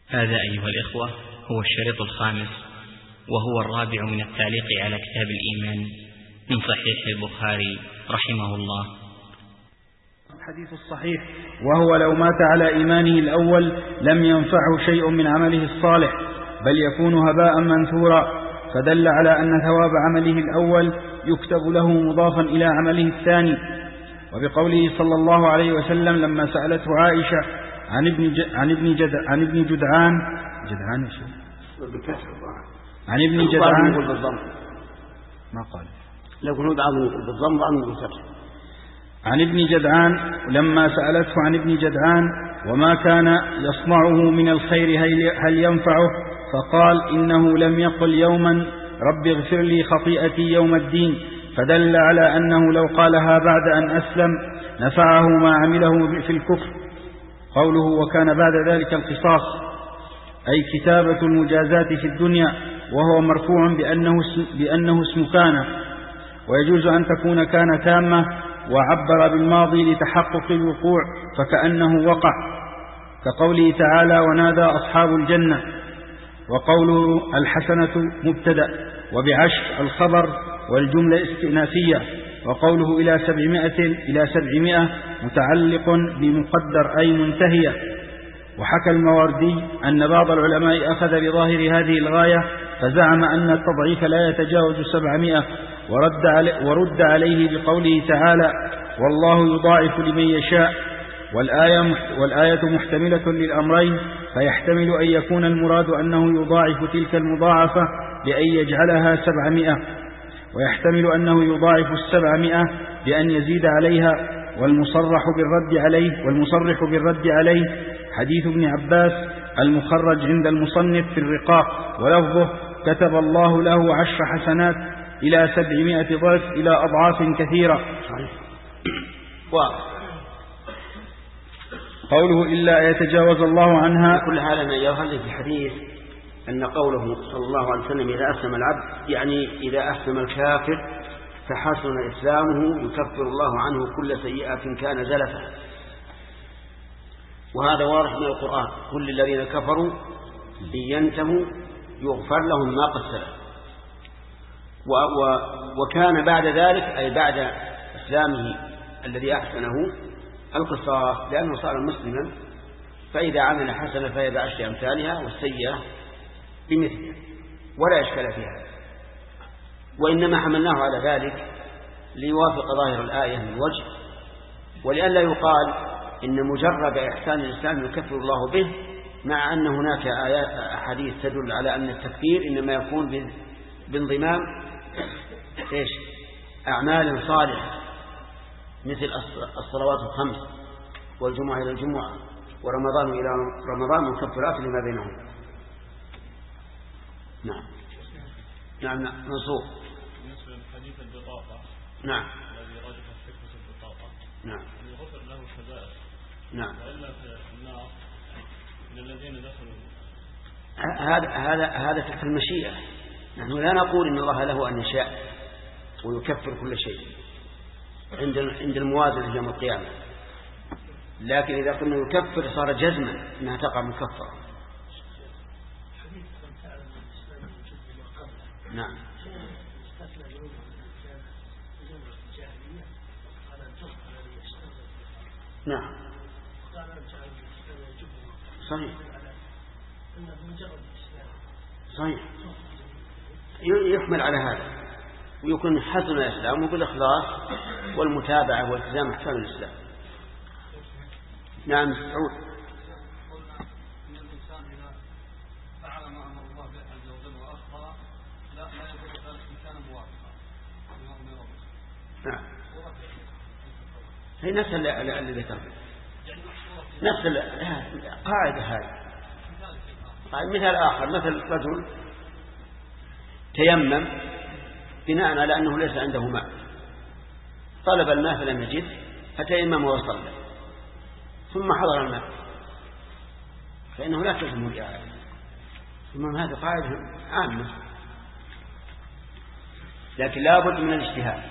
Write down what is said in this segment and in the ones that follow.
هذا أيها الإخوة هو الشريط الخامس وهو الرابع من التعليق على كتاب الإيمان من صحيح البخاري رحمه الله. الحديث الصحيح: وهو لو مات على إيمانه الأول لم ينفعه شيء من عمله الصالح بل يكون هباء منثورا، فدل على أن ثواب عمله الأول يكتب له مضافا إلى عمله الثاني. وبقوله صلى الله عليه وسلم لما سألته عائشة عن ابن جدعان ما قال لو كنت بالضم بالفتح عن ابن جدعان لما سألته عن ابن جدعان وما كان يصنعه من الخير هل ينفعه، فقال إنه لم يقل يوما رب اغفر لي خطيئتي يوم الدين، فدل على أنه لو قالها بعد أن أسلم نفعه ما عمله في الكفر. قوله وكان بعد ذلك القصاص أي كتابة المجازات في الدنيا، وهو مرفوع بأنه اسم كان، ويجوز أن تكون كان تامة وعبر بالماضي لتحقق الوقوع فكأنه وقع، كقوله تعالى ونادى أصحاب الجنة. وقوله الحسنة مبتدأ وبعشر الخبر والجملة استئنافية. وقوله إلى 700 متعلق بمقدر أي منتهية. وحكى المواردي أن بعض العلماء أخذ بظاهر هذه الغاية فزعم أن التضعيف لا يتجاوز 700 ورد عليه بقوله تعالى والله يضاعف لمن يشاء، والآية محتملة للأمرين، فيحتمل أن يكون المراد أنه يضاعف تلك المضاعفة بأن يجعلها 700، ويحتمل أنه يضاعف 700 بأن يزيد عليها. والمصرح بالرد عليه حديث ابن عباس المخرج عند المصنف في الرقاق، ولفظه كتب الله له 10 حسنات إلى 700 ضعف إلى أضعاف كثيرة. قوله إلا يتجاوز الله عنها. كل هذا ما يظهر في الحديث أن قوله صلى الله عليه وسلم إذا أسلم العبد يعني إذا أسلم الكافر فحسن إسلامه يكفر الله عنه كل سيئة كان زلفا، وهذا واضح من القرآن: كل الذين كفروا إن ينتهوا يغفر لهم ما قد سلف. وكان بعد ذلك أي بعد إسلامه الذي أحسنه القصاص، لأنه صار مسلما، فإذا عمل حسنة فهي ب10 أمثالها والسيئة بمثلها ولا إشكال فيها. وإنما حملناه على ذلك ليوافق ظاهر الآية من وجه، ولئلا يقال إن مجرد إحسان الإسلام يكفر الله به، مع أن هناك أحاديث تدل على أن التكفير إنما يكون بانضمام أعمال صالحة مثل الصلوات الخمس والجمعة إلى الجمعة ورمضان إلى رمضان مكفرات لما بينهم. نعم منصور. بالنسبة لحديث البطاقة نعم الذي رجح الشك في البطاقة نعم يغفر له الكبائر نعم وإلا في النار للذين دخلوا هذا تحت المشيئة. نحن لا نقول إن الله له أن يشاء ويكفر كل شيء عند الموازنة يوم القيامة، لكن إذا قلنا يكفر صار جزما أنها تقع مكفرة. نعم نعم صحيح يحمل على هذا، ويكون حسن الإسلام بالإخلاص والمتابعة والتزام أحكام الإسلام. نعم سعود. نعم هي نفس اللي ذكرنا، نفس قاعدة هذه. مثال آخر، مثل رجل تيمم بناء على أنه ليس عنده ماء، طلب الماء فلم يجد فتيمم وصلى ثم حضر الماء، فإنه لا تلزم الإعادة. ثم هذه قاعدة عامة، لكن لا بد من الاجتهاد.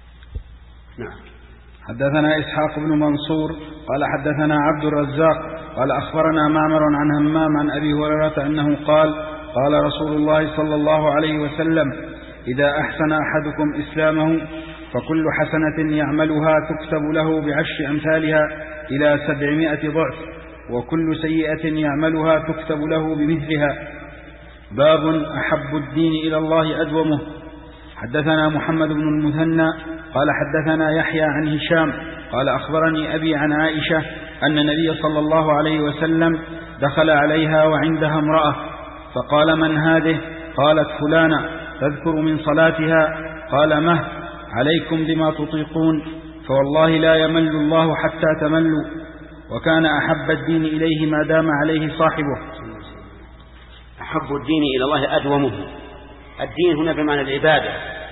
نعم. حدثنا إسحاق بن منصور قال حدثنا عبد الرزاق قال أخبرنا معمر عن همام عن أبي هريرة أنه قال قال رسول الله صلى الله عليه وسلم إذا أحسن أحدكم إسلامه فكل حسنة يعملها تكتب له ب10 أمثالها إلى 700 ضعف، وكل سيئة يعملها تكتب له بمثلها. باب أحب الدين إلى الله أدومه. حدثنا محمد بن المثنى قال حدثنا يحيى عن هشام قال أخبرني أبي عن عائشة أن النبي صلى الله عليه وسلم دخل عليها وعندها امرأة فقال من هذه؟ قالت فلانة، تذكر من صلاتها. قال مه عليكم بما تطيقون، فوالله لا يمل الله حتى تملوا. وكان أحب الدين إليه ما دام عليه صاحبه. أحب الدين إلى الله أدومه. الدين هنا بمعنى العبادة،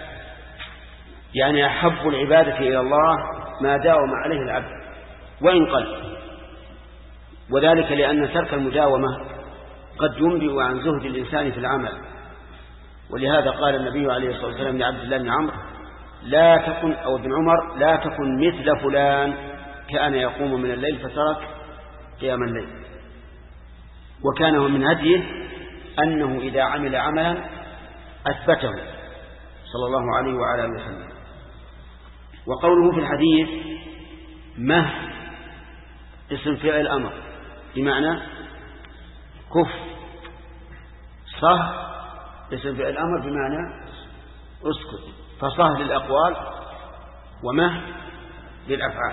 يعني أحب العبادة إلى الله ما داوم عليه العبد وإن قل، وذلك لأن ترك المداومة قد ينبئ عن زهد الإنسان في العمل. ولهذا قال النبي عليه الصلاة والسلام لعبد الله بن عمرو لا تكن أو ابن عمر لا تكن مثل فلان كان يقوم من الليل فترك قيام الليل. وكان من هديه أنه إذا عمل عملا أثبته صلى الله عليه وعلى آله وسلم. وقوله في الحديث مه اسم فعل الأمر بمعنى كف، صه اسم فعل الأمر بمعنى اسكت، فصه للأقوال ومه للأفعال.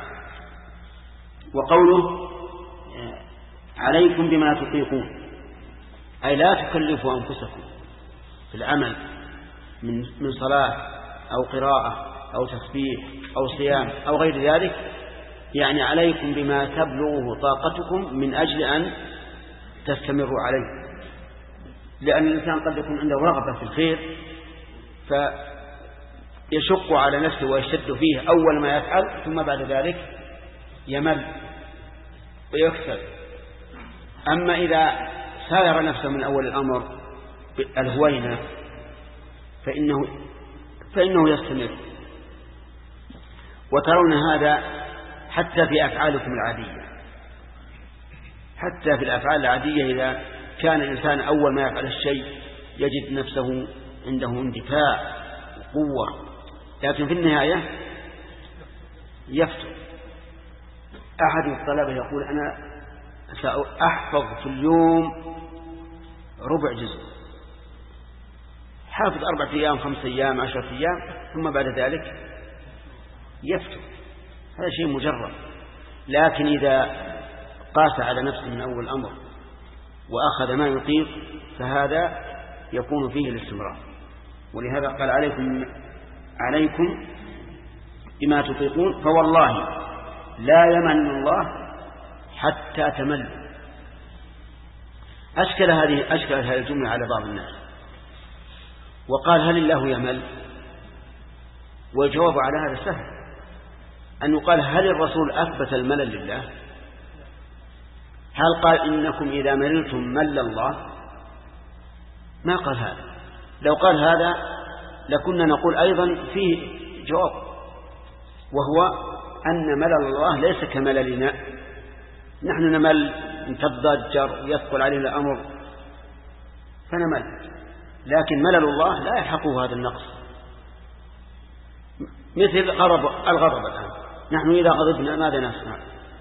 وقوله عليكم بما تطيقون أي لا تكلفوا أنفسكم في العمل من صلاة أو قراءة أو تسبيح أو صيام أو غير ذلك، يعني عليكم بما تبلغه طاقتكم من أجل أن تستمروا عليه. لأن الإنسان قد يكون عنده رغبة في الخير فيشق على نفسه ويشد فيه أول ما يفعل، ثم بعد ذلك يمل ويكسل. أما إذا ساير نفسه من أول الأمر الهوينة فإنه يستمر. وترون هذا حتى في أفعالكم العادية، حتى في الأفعال العادية إذا كان الإنسان أول ما يفعل الشيء يجد نفسه عنده اندفاع وقوة، لكن في النهاية يفتر. أحد الطلبة يقول أنا سأحفظ في اليوم ربع جزء، حافظ 4 أيام 5 أيام 10 أيام، ثم بعد ذلك يفتر. هذا شيء مجرد. لكن إذا قاس على نفسه من أول الأمر وأخذ ما يطيق فهذا يكون فيه الاستمرار. ولهذا قال عليكم بما تطيقون، فوالله لا يمن الله حتى تملوا. أشكل هذه الجملة على بعض الناس وقال هل الله يمل؟ والجواب على هذا سهل، أن يقال هل الرسول أثبت الملل لله؟ هل قال إنكم إذا مللتم مل الله؟ ما قال هذا. لو قال هذا لكنا نقول أيضا فيه جواب، وهو أن ملل الله ليس كمللنا. نحن نمل نتضجر ويثقل علينا الأمر فنمل، لكن ملل الله لا يلحقه هذا النقص. مثل الغضب الآن، نحن إذا غضبنا ماذا نصنع؟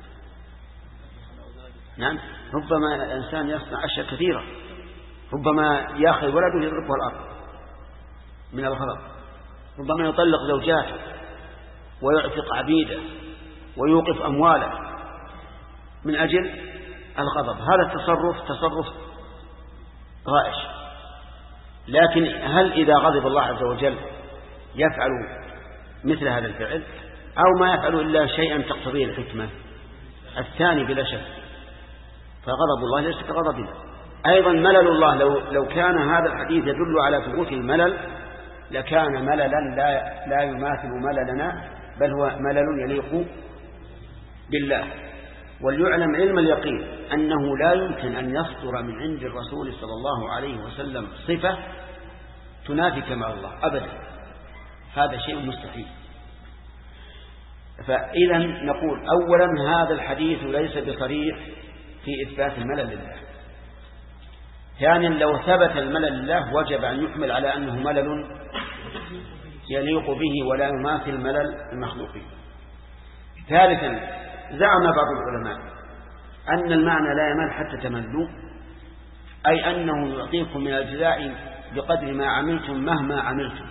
نعم، ربما الإنسان يصنع أشياء كثيرة، ربما يأخذ ولده يضربه الأرض من الغضب، ربما يطلق زوجاته ويعتق عبيده ويوقف أمواله من أجل الغضب. هذا تصرف غائش. لكن هل إذا غضب الله عز وجل يفعل مثل هذا الفعل أو ما يفعل إلا شيئا تقتضيه الحكمة؟ الثاني بلا شك. فغضب الله ليس كغضبنا. أيضا ملل الله لو كان هذا الحديث يدل على ثبوت الملل لكان مللا لا يماثل مللنا، بل هو ملل يليق بالله. وليعلم علم اليقين أنه لا يمكن أن يصدر من عند الرسول صلى الله عليه وسلم صفة تنافي كمال الله أبدا، هذا شيء مستحيل. فإذا نقول أولا هذا الحديث ليس بصريح في إثبات الملل لله. ثانيا لو ثبت الملل لله وجب أن يحمل على أنه ملل يليق به ولا يماثل ملل المخلوقين. ثالثا زعم بعض العلماء أن المعنى لا يمل حتى تملوا، أي أنه يعطيكم من الجزاء بقدر ما عملتم مهما عملتم،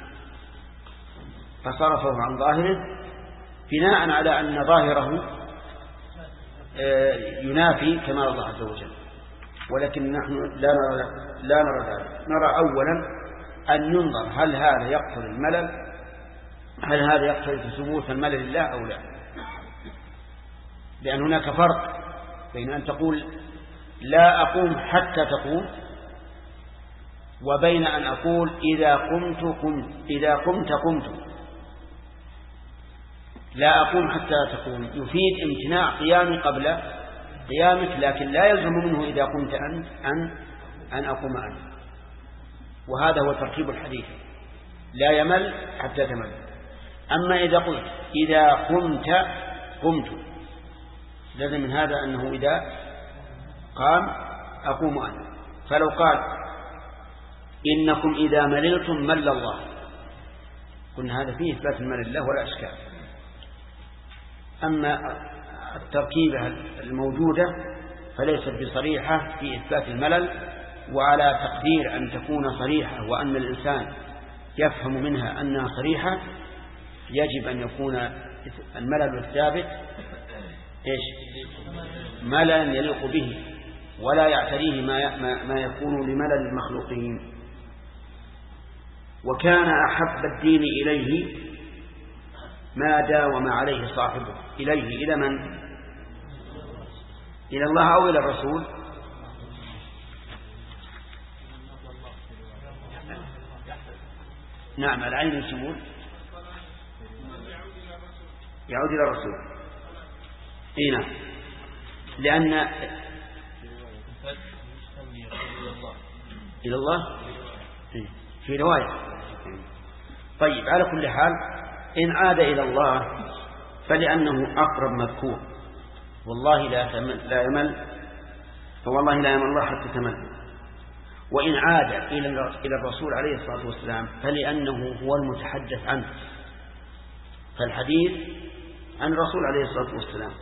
فصرفه عن ظاهره بناء على أن ظاهره ينافي كمال الله عز وجل. ولكن نحن لا نرى ذلك. نرى أولا أن ينظر هل هذا يقتضي الملل، هل هذا يقتضي ثبوت الملل لله أو لا، لأن هناك فرق بين أن تقول لا أقوم حتى تقوم، وبين أن أقول إذا قمت قمت. لا أقوم حتى تقوم يفيد امتناع قيامي قبل قيامك، لكن لا يلزم منه إذا قمت أن أقوم أنا. وهذا هو ترتيب الحديث، لا يمل حتى تمل. أما إذا قلت إذا قمت لازم من هذا أنه إذا قام أقوم أنا. فلو قال إنكم إذا مللتم مل الله، قلنا هذا فيه إثبات الملل لله ولا إشكال. أما التركيبة الموجودة فليست بصريحة في إثبات الملل، وعلى تقدير أن تكون صريحة وأن الإنسان يفهم منها أنها صريحة يجب أن يكون الملل الثابت مللا يليق به ولا يعتريه ما يكون لملل المخلوقين. وكان أحب الدين إليه ما داوم عليه صاحبه. إليه إلى من؟ إلى الله أو إلى الرسول؟ نعم العين يسمون يعود إلى الرسول. نعم، لأن إلى الله في رواية. طيب على كل حال إن عاد إلى الله فلأنه أقرب مذكور، والله لا يمل، فوالله لا يمل الله حتى تمل. وإن عاد إلى الرسول عليه الصلاة والسلام فلأنه هو المتحدث عنه، فالحديث عن الرسول عليه الصلاة والسلام،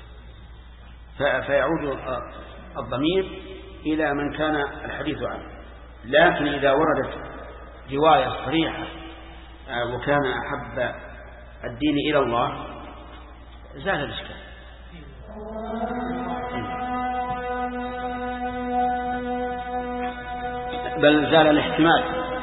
فيعود الضمير إلى من كان الحديث عنه. لكن إذا وردت رواية صريحة وكان أحب الدين إلى الله زال الإشكال. بل زال الاحتمال.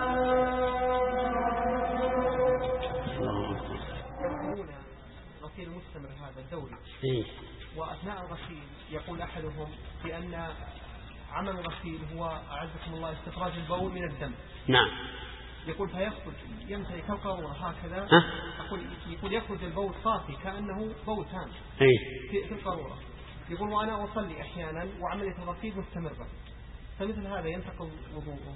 غسيل مستمر هذا الدوري، وأثناء الغسيل يقول أحدهم بأن عمل الغسيل هو أعزكم الله استخراج البول من الدم. نعم. يقول فيخرج يمتلئ كالقارورة هكذا. يقول يخرج البول صافي كأنه بول تام في القارورة. يقول وأنا أصلي أحيانا وعملية الغسيل مستمرة، فمثل هذا ينتقض وضوءه.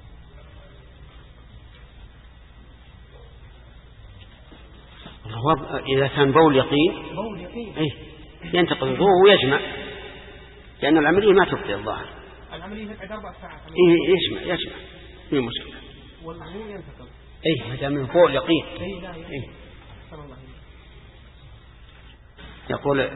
إذا كان بول يقين ينتقض وضوءه ويجمع، لأن العملية ما تبقي الظاهر. العملية بعد 4 ساعات. يجمع في مشكلة. والوضوء ينتقض. هذا من فوق يقين. يقول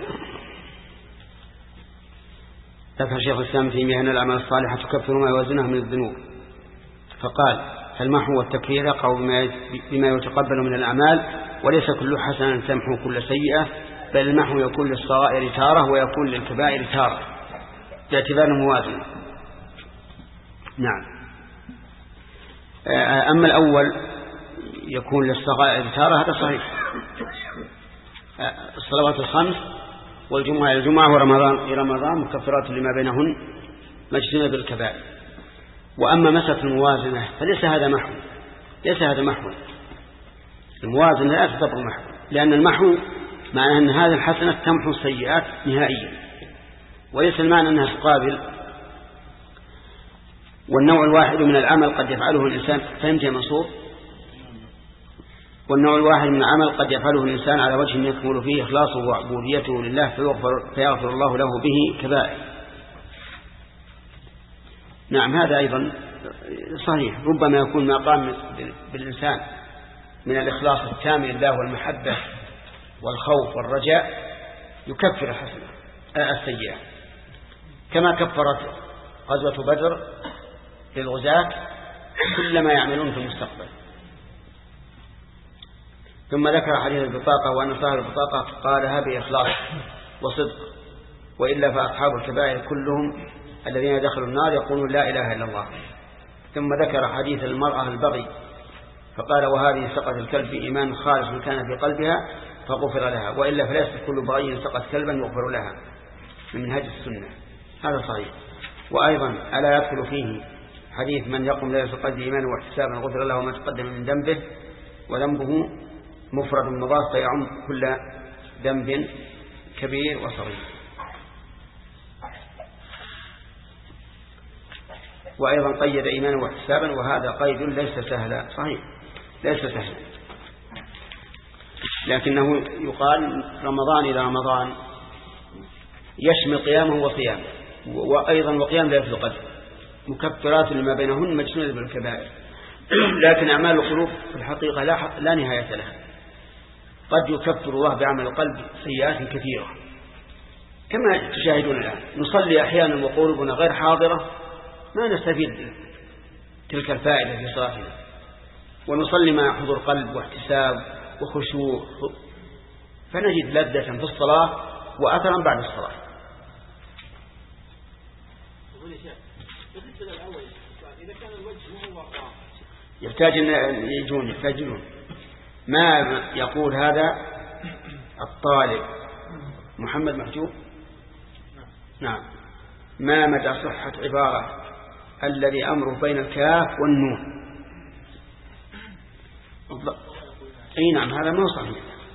ذكر شيخ الإسلام ابن تيمية أن الأعمال الصالحة تكفر ما يوازنها من الذنوب، فقال فالمحو والتكفير يقع بما يتقبل من الأعمال، وليس كل حسنة تمحو كل سيئة، بل المحو يكون للصغائر تارة ويكون للكبائر تارة باعتبار موازنة. نعم. أما الأول يكون للصغائر تارة هذا صحيح. الصلوات الخمس والجمعة إلى الجمعة ورمضان إلى رمضان مكفرات لما بينهن مجتنبة بالكبائر. وأما مسألة الموازنة فليس هذا محو، ليس هذا محو. الموازنة لا تطبق محو، لأن المحو معناه أن هذه الحسنة تمحو السيئات نهائيا، وليس المعنى أنها تقابل. والنوع الواحد من العمل قد يفعله الإنسان، فهمت يا منصور؟ والنوع الواحد من العمل قد يفعله الإنسان على وجه يكمل فيه إخلاصه وعبوديته لله فيغفر الله له به كبائر. نعم هذا أيضا صحيح. ربما يكون ما قام بالإنسان من الإخلاص التام لله والمحبة والخوف والرجاء يكفر السيئة، كما كفرت غزوة بدر للغزاة كل ما يعملون في المستقبل. ثم ذكر حديث البطاقة وأن صاحب البطاقة قالها بإخلاص وصدق، وإلا فأصحاب الكبائر كلهم الذين دخلوا النار يقولون لا إله إلا الله. ثم ذكر حديث المرأة البغي فقال وهذه سقط الكلب في إيمان خالص كان في قلبها فغفر لها، وإلا فليس كل بغي سقط كلبا يغفر لها، من منهج السنة. هذا صحيح. وأيضا ألا يدخل فيه حديث من يقوم لا يسقط إيمانه واحتسابا غفر له ما تقدم من ذنبه، وذنبه مفرد مضاف فيعم كل ذنب كبير وصغير. وأيضا قيد إيمانه واحتسابا، وهذا قيد ليس سهلا. صحيح ليس سهلا، لكنه يقال رمضان إلى رمضان يشمل قيامه وصيامه، وأيضا وقيام ليلة القدر مكفرات لما بينهن مجتنبة بالكبائر. لكن أعمال القلوب في الحقيقة لا نهاية لها. قد يكفر الله بعمل القلب سيئات كثيرة كما تشاهدون الآن. نصلي أحيانا وقلوبنا غير حاضرة ما نستفيد تلك الفائدة في صلاتنا، ونصلي مع حضور قلب واحتساب وخشوع فنجد لذة في الصلاة وأثرا بعد الصلاة. يحتاج أن يحتاجون ما يقول هذا الطالب محمد محجوب. نعم. ما مدى صحة عبارة الذي أمره بين الكاف والنون؟ أي نعم هذا ما صحيح.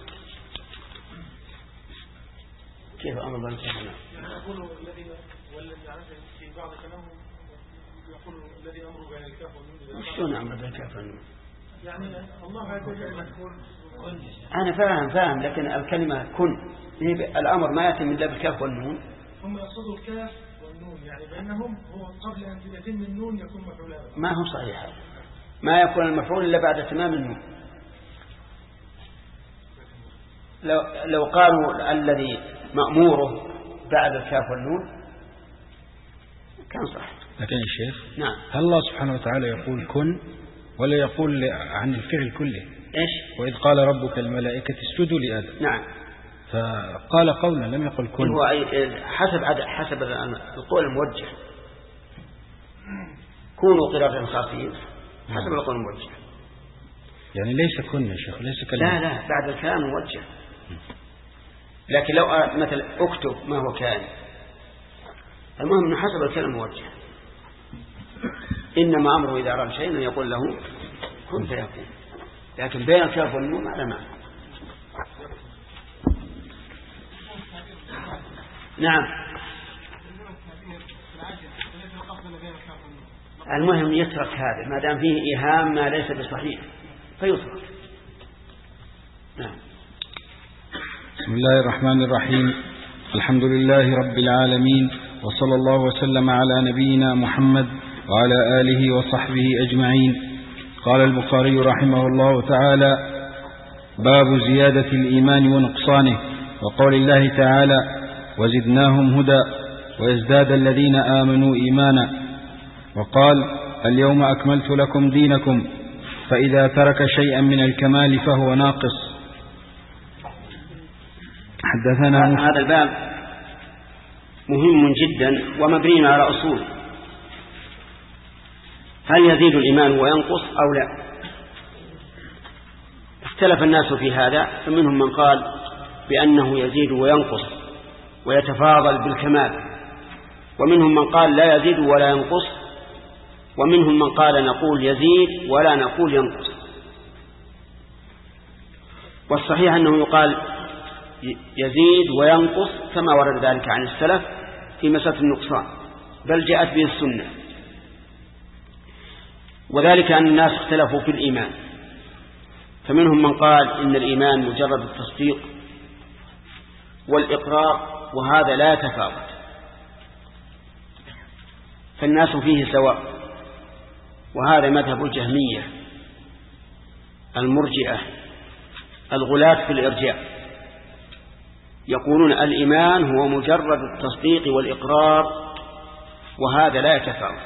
كيف أمر بين الكاف والنون؟ يقول الذي والذي في بعض كلامه يقول الذي أمره بين الكاف والنون. شلون أمر بين الكاف والنون؟ يعني الله عز وجل أنا فاهم لكن الكلمة كن الأمر ما يأتي من إلا بالكاف والنون. هم يقصدوا الكاف والنون يعني بينهم هو قبل أن يتم النون يكون مفعولا. ما هو صحيح، ما يكون المفعول إلا بعد تمام النون. لو قالوا الذي مأموره بعد الكاف والنون كان صح. لكن يا شيخ نعم هل الله سبحانه وتعالى يقول كن ولا يقول عن الفعل كله؟ إيش؟ وإذ قال ربك الملائكة اسجدوا لآدم. نعم. فقال قولا لم يقل كن. هو حسب القول الموجه. كونوا قردة خاسئين حسب القول الموجه. يعني ليس كن يا شيخ، ليس كلمة. لا بعد الكلام موجه. لكن لو مثلا اكتب ما هو كائن، المهم انه حسب الكلام موجه. إنما أمره إذا أراد شيئا يقول له كن فيكون، لكن بين الكاف والنون على معنى. نعم. المهم يترك هذا ما دام فيه إيهام ما ليس بصحيح فيترك. نعم. بسم الله الرحمن الرحيم. الحمد لله رب العالمين، وصلى الله وسلم على نبينا محمد وعلى آله وصحبه أجمعين. قال البخاري رحمه الله تعالى: باب زيادة الإيمان ونقصانه، وقول الله تعالى: وزدناهم هدى ويزداد الذين آمنوا إيمانا. وقال: اليوم أكملت لكم دينكم، فإذا ترك شيئا من الكمال فهو ناقص. حدثنا هذا الباب مهم جدا ومبني على أصول. هل يزيد الإيمان وينقص أو لا؟ اختلف الناس في هذا، فمنهم من قال بأنه يزيد وينقص ويتفاضل بالكمال، ومنهم من قال لا يزيد ولا ينقص، ومنهم من قال نقول يزيد ولا نقول ينقص. والصحيح أنه يقال يزيد وينقص كما ورد ذلك عن السلف في مسألة النقصان، بل جاءت به السنة. وذلك أن الناس اختلفوا في الإيمان، فمنهم من قال إن الإيمان مجرد التصديق والإقرار، وهذا لا يتفاوت، فالناس فيه سواء. وهذا مذهب الجهمية المرجئة الغلاة في الإرجاء، يقولون الإيمان هو مجرد التصديق والإقرار، وهذا لا يتفاوت.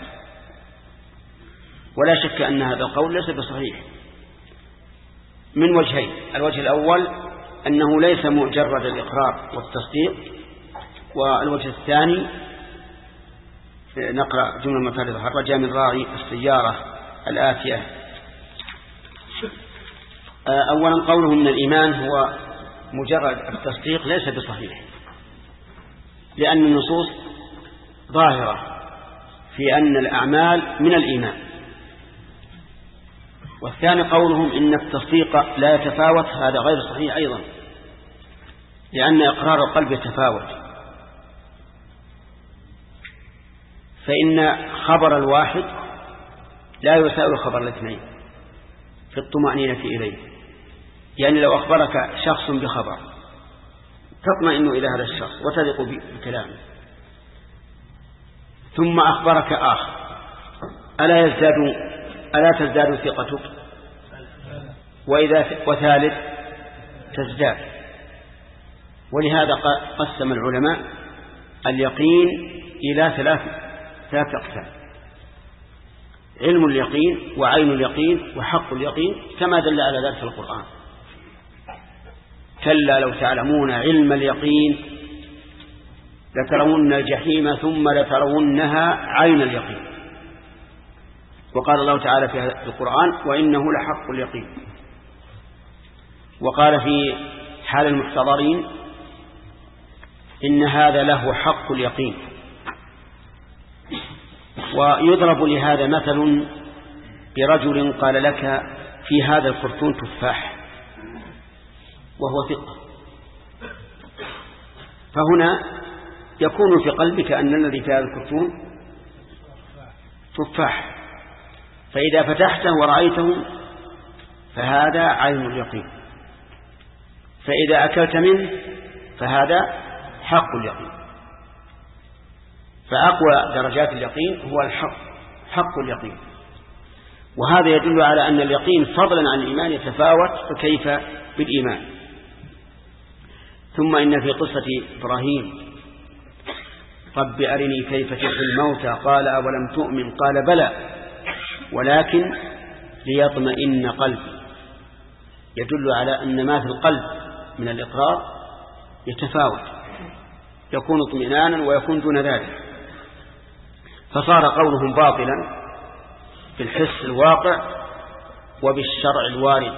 ولا شك أن هذا القول ليس بصحيح من وجهين: الوجه الأول أنه ليس مجرد الإقرار والتصديق، والوجه الثاني نقرأ جملة مفردة: خرج من راعي السيارة الآتية. أولا قوله من الإيمان هو مجرد التصديق ليس بصحيح، لأن النصوص ظاهرة في أن الأعمال من الإيمان. والثاني قولهم إن التصديق لا يتفاوت، هذا غير صحيح أيضا، لأن إقرار القلب يتفاوت، فإن خبر الواحد لا يساوي خبر الاثنين في الطمأنينة إليه. يعني لو أخبرك شخص بخبر تطمئن إلى هذا الشخص وتثق بكلامه، ثم أخبرك آخر، ألا تزداد ثقتك؟ وثالث تزداد. ولهذا قسم العلماء اليقين إلى ثلاث أقسام: علم اليقين، وعين اليقين، وحق اليقين، كما دل على ذلك في القرآن: كلا لو تعلمون علم اليقين لترون الجحيم ثم لترونها عين اليقين. وقال الله تعالى في القرآن: وإنه لحق اليقين. وقال في حال المحتضرين: إن هذا له حق اليقين. ويضرب لهذا مثل برجل قال لك: في هذا الكرتون تفاح، وهو ثقة، فهنا يكون في قلبك أن الذي في هذا الكرتون تفاح، فإذا فتحته ورأيته فهذا عين اليقين، فإذا أكلت منه فهذا حق اليقين. فأقوى درجات اليقين هو حق اليقين. وهذا يدل على أن اليقين فضلا عن الإيمان يتفاوت، فكيف بالإيمان؟ ثم إن في قصة إبراهيم: رب أرني كيف تحيي الموتى قال أولم تؤمن قال بلى ولكن ليطمئن قلبي، يدل على أن ما في القلب من الإقرار يتفاوت، يكون اطمئنانا ويكون دون ذلك. فصار قولهم باطلا في الحس الواقع وبالشرع الوارد.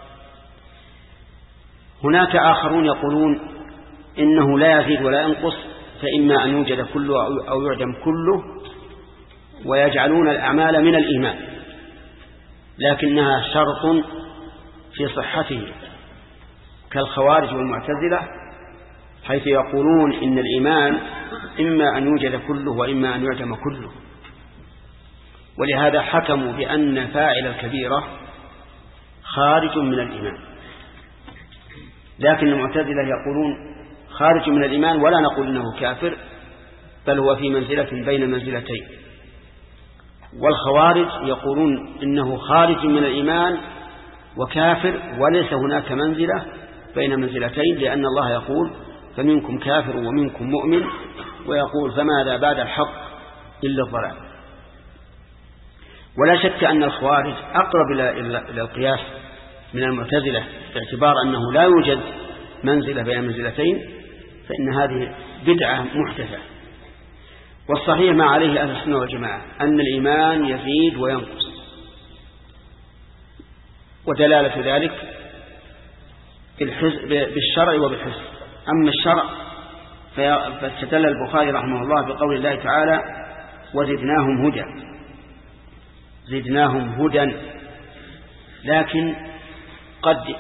هناك آخرون يقولون إنه لا يزيد ولا ينقص، فإما أن يوجد كله أو يعدم كله، ويجعلون الأعمال من الإيمان، لكنها شرط في صحته، كالخوارج والمعتزلة، حيث يقولون إن الإيمان إما أن يوجد كله وإما أن يعدم كله. ولهذا حكموا بأن فاعل الكبيرة خارج من الإيمان. لكن المعتزلة يقولون خارج من الإيمان ولا نقول إنه كافر، بل هو في منزلة بين منزلتين. والخوارج يقولون إنه خارج من الإيمان وكافر، وليس هناك منزلة بين منزلتين، لأن الله يقول: فمنكم كافر ومنكم مؤمن، ويقول: فماذا بعد الحق إلا الضلال. ولا شك أن الخوارج أقرب إلى القياس من المعتزلة، باعتبار أنه لا يوجد منزلة بين منزلتين، فإن هذه بدعة محدثة. والصحيح ما عليه أهل السنة والجماعة أن الإيمان يزيد وينقص، ودلالة ذلك بالشرع وبالحس. أما الشرع فاستدل البخاري رحمه الله بقول الله تعالى: وزدناهم هدى، زدناهم هدى. لكن قد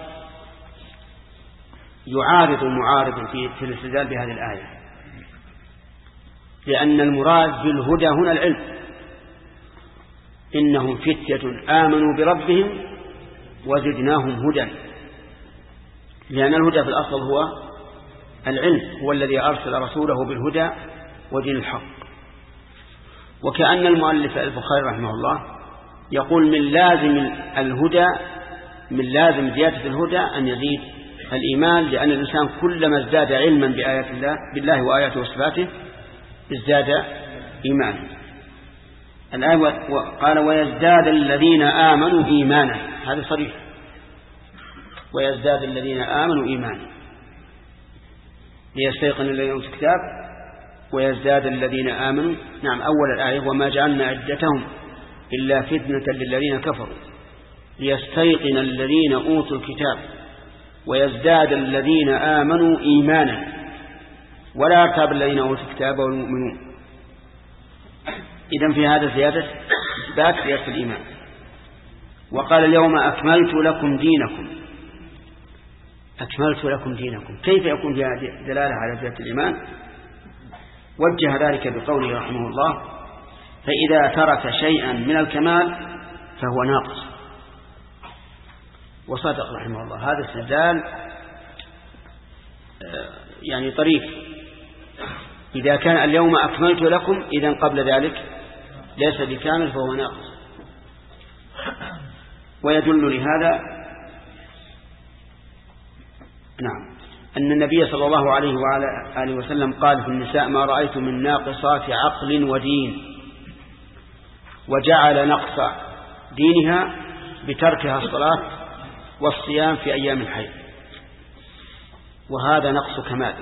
يعارض المعارض في الاستدلال بهذه الآية، لأن المراد بالهدى هنا العلم: إنهم فتية آمنوا بربهم وزدناهم هدى، لأن الهدى في الأصل هو العلم، هو الذي أرسل رسوله بالهدى ودين الحق. وكأن المؤلف البخاري رحمه الله يقول من لازم الهدى، من لازم زيادة الهدى أن يزيد الإيمان، لأن الإنسان كلما ازداد علما بآيات الله بالله وآياته وصفاته ازداد إيمانا. الآية قال ويزداد الذين آمنوا إيمانا، هذا صريح، ويزداد الذين آمنوا إيمانا ليستيقن الذين أوتوا الكتاب ويزداد الذين آمنوا. نعم، أول الآية وما جعلنا عدتهم إلا فتنة للذين كفروا ليستيقن الذين أوتوا الكتاب ويزداد الذين آمنوا إيمانا ولا يرتاب الذين أوتوا الكتاب والمؤمنون. إذن في هذا زيادة إثبات زيادة الإيمان. وقال اليوم أكملت لكم دينكم، أكملت لكم دينكم، كيف يكون فيها دلالة على زيادة الإيمان؟ وجه ذلك بقوله رحمه الله فإذا ترك شيئا من الكمال فهو ناقص. وصدق رحمه الله، هذا استدلال يعني طريف. إذا كان اليوم أكملت لكم إذن قبل ذلك ليس بكامل فهو ناقص. ويدل لهذا نعم أن النبي صلى الله عليه وعلى آله وسلم قال في النساء ما رأيت من ناقصات عقل ودين، وجعل نقص دينها بتركها الصلاة والصيام في أيام الحيض، وهذا نقص كمال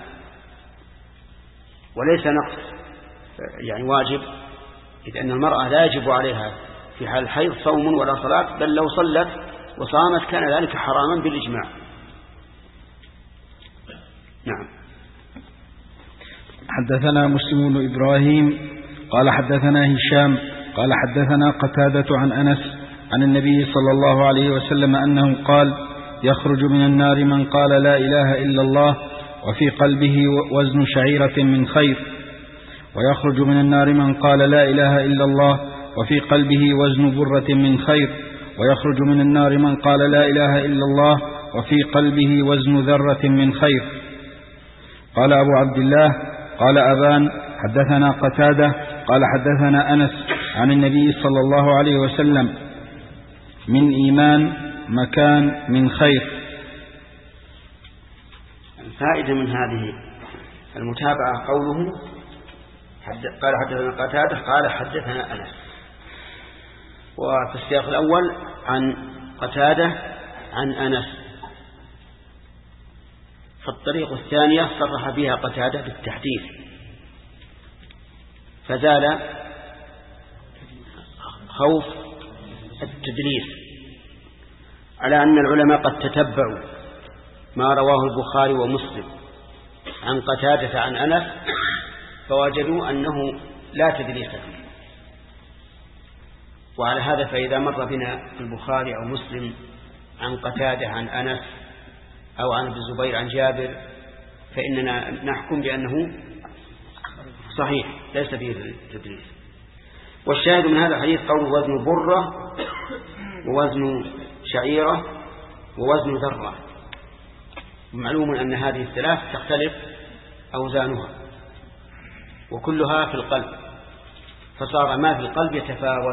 وليس نقص يعني واجب، إذ أن المرأة لا يجب عليها في حال الحيض صوم ولا صلاة، بل لو صلت وصامت كان ذلك حراما بالإجماع. نعم. حدثنا مسلم بن إبراهيم قال حدثنا هشام قال حدثنا قتادة عن أنس عن النبي صلى الله عليه وسلم أنه قال يخرج من النار من قال لا إله إلا الله وفي قلبه وزن شعيرة من خير، ويخرج من النار من قال لا إله إلا الله وفي قلبه وزن برة من خير، ويخرج من النار من قال لا إله إلا الله وفي قلبه وزن ذرة من خير. قال أبو عبد الله قال أبان حدثنا قتادة قال حدثنا أنس عن النبي صلى الله عليه وسلم من إيمان مكان من خير. الفائدة من هذه المتابعة قوله قال حدثنا قتادة قال حدثنا أنس، وفي السياق الأول عن قتادة عن أنس، فالطريق الثانية صرح بها قتادة بالتحديث فزال خوف التدليس، على أن العلماء قد تتبعوا ما رواه البخاري ومسلم عن قتادة عن أنس فوجدوا أنه لا تدليس فيه. وعلى هذا فإذا مر بنا البخاري أو مسلم عن قتادة عن أنس أو عن ابن الزبير عن جابر فإننا نحكم بأنه صحيح ليس فيه تدليس. والشاهد من هذا الحديث قول وزن برة ووزن شعيرة ووزن ذرة. معلوم أن هذه الثلاث تختلف أوزانها وكلها في القلب، فصار ما في القلب يتفاوت.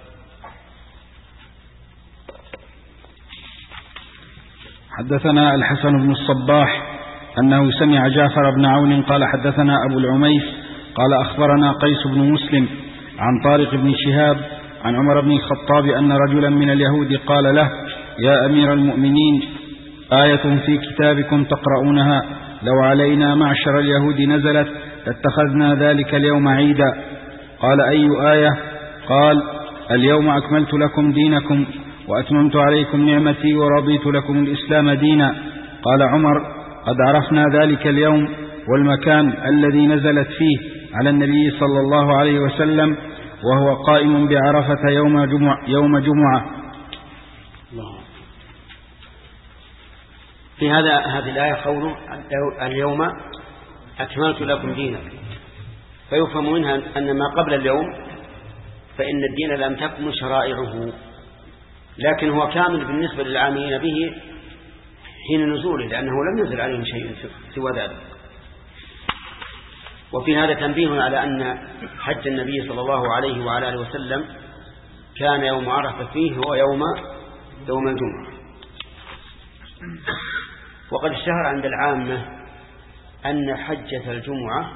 حدثنا الحسن بن الصباح أنه سمع جعفر بن عون قال حدثنا أبو العميس قال أخبرنا قيس بن مسلم عن طارق بن شهاب عن عمر بن الخطاب أن رجلا من اليهود قال له يا أمير المؤمنين آية في كتابكم تقرؤونها لو علينا معشر اليهود نزلت لاتخذنا ذلك اليوم عيدا. قال أي آية؟ قال اليوم أكملت لكم دينكم وأتممت عليكم نعمتي ورضيت لكم الإسلام دينا. قال عمر قد عرفنا ذلك اليوم والمكان الذي نزلت فيه على النبي صلى الله عليه وسلم وهو قائم بعرفة يوم جمعة. في هذه الآية قوله اليوم أكملت لكم دينكم، فيفهم منها أن ما قبل اليوم فإن الدين لم تكن شرائعه، لكن هو كامل بالنسبة للعاملين به حين نزوله، لأنه لم ينزل عليهم شيء سوى ذلك. وفي هذا تنبيه على أن حج النبي صلى الله عليه وعلى آله وسلم كان يوم عرفة فيه هو يوم الجمعة. وقد اشتهر عند العامة أن حجة الجمعة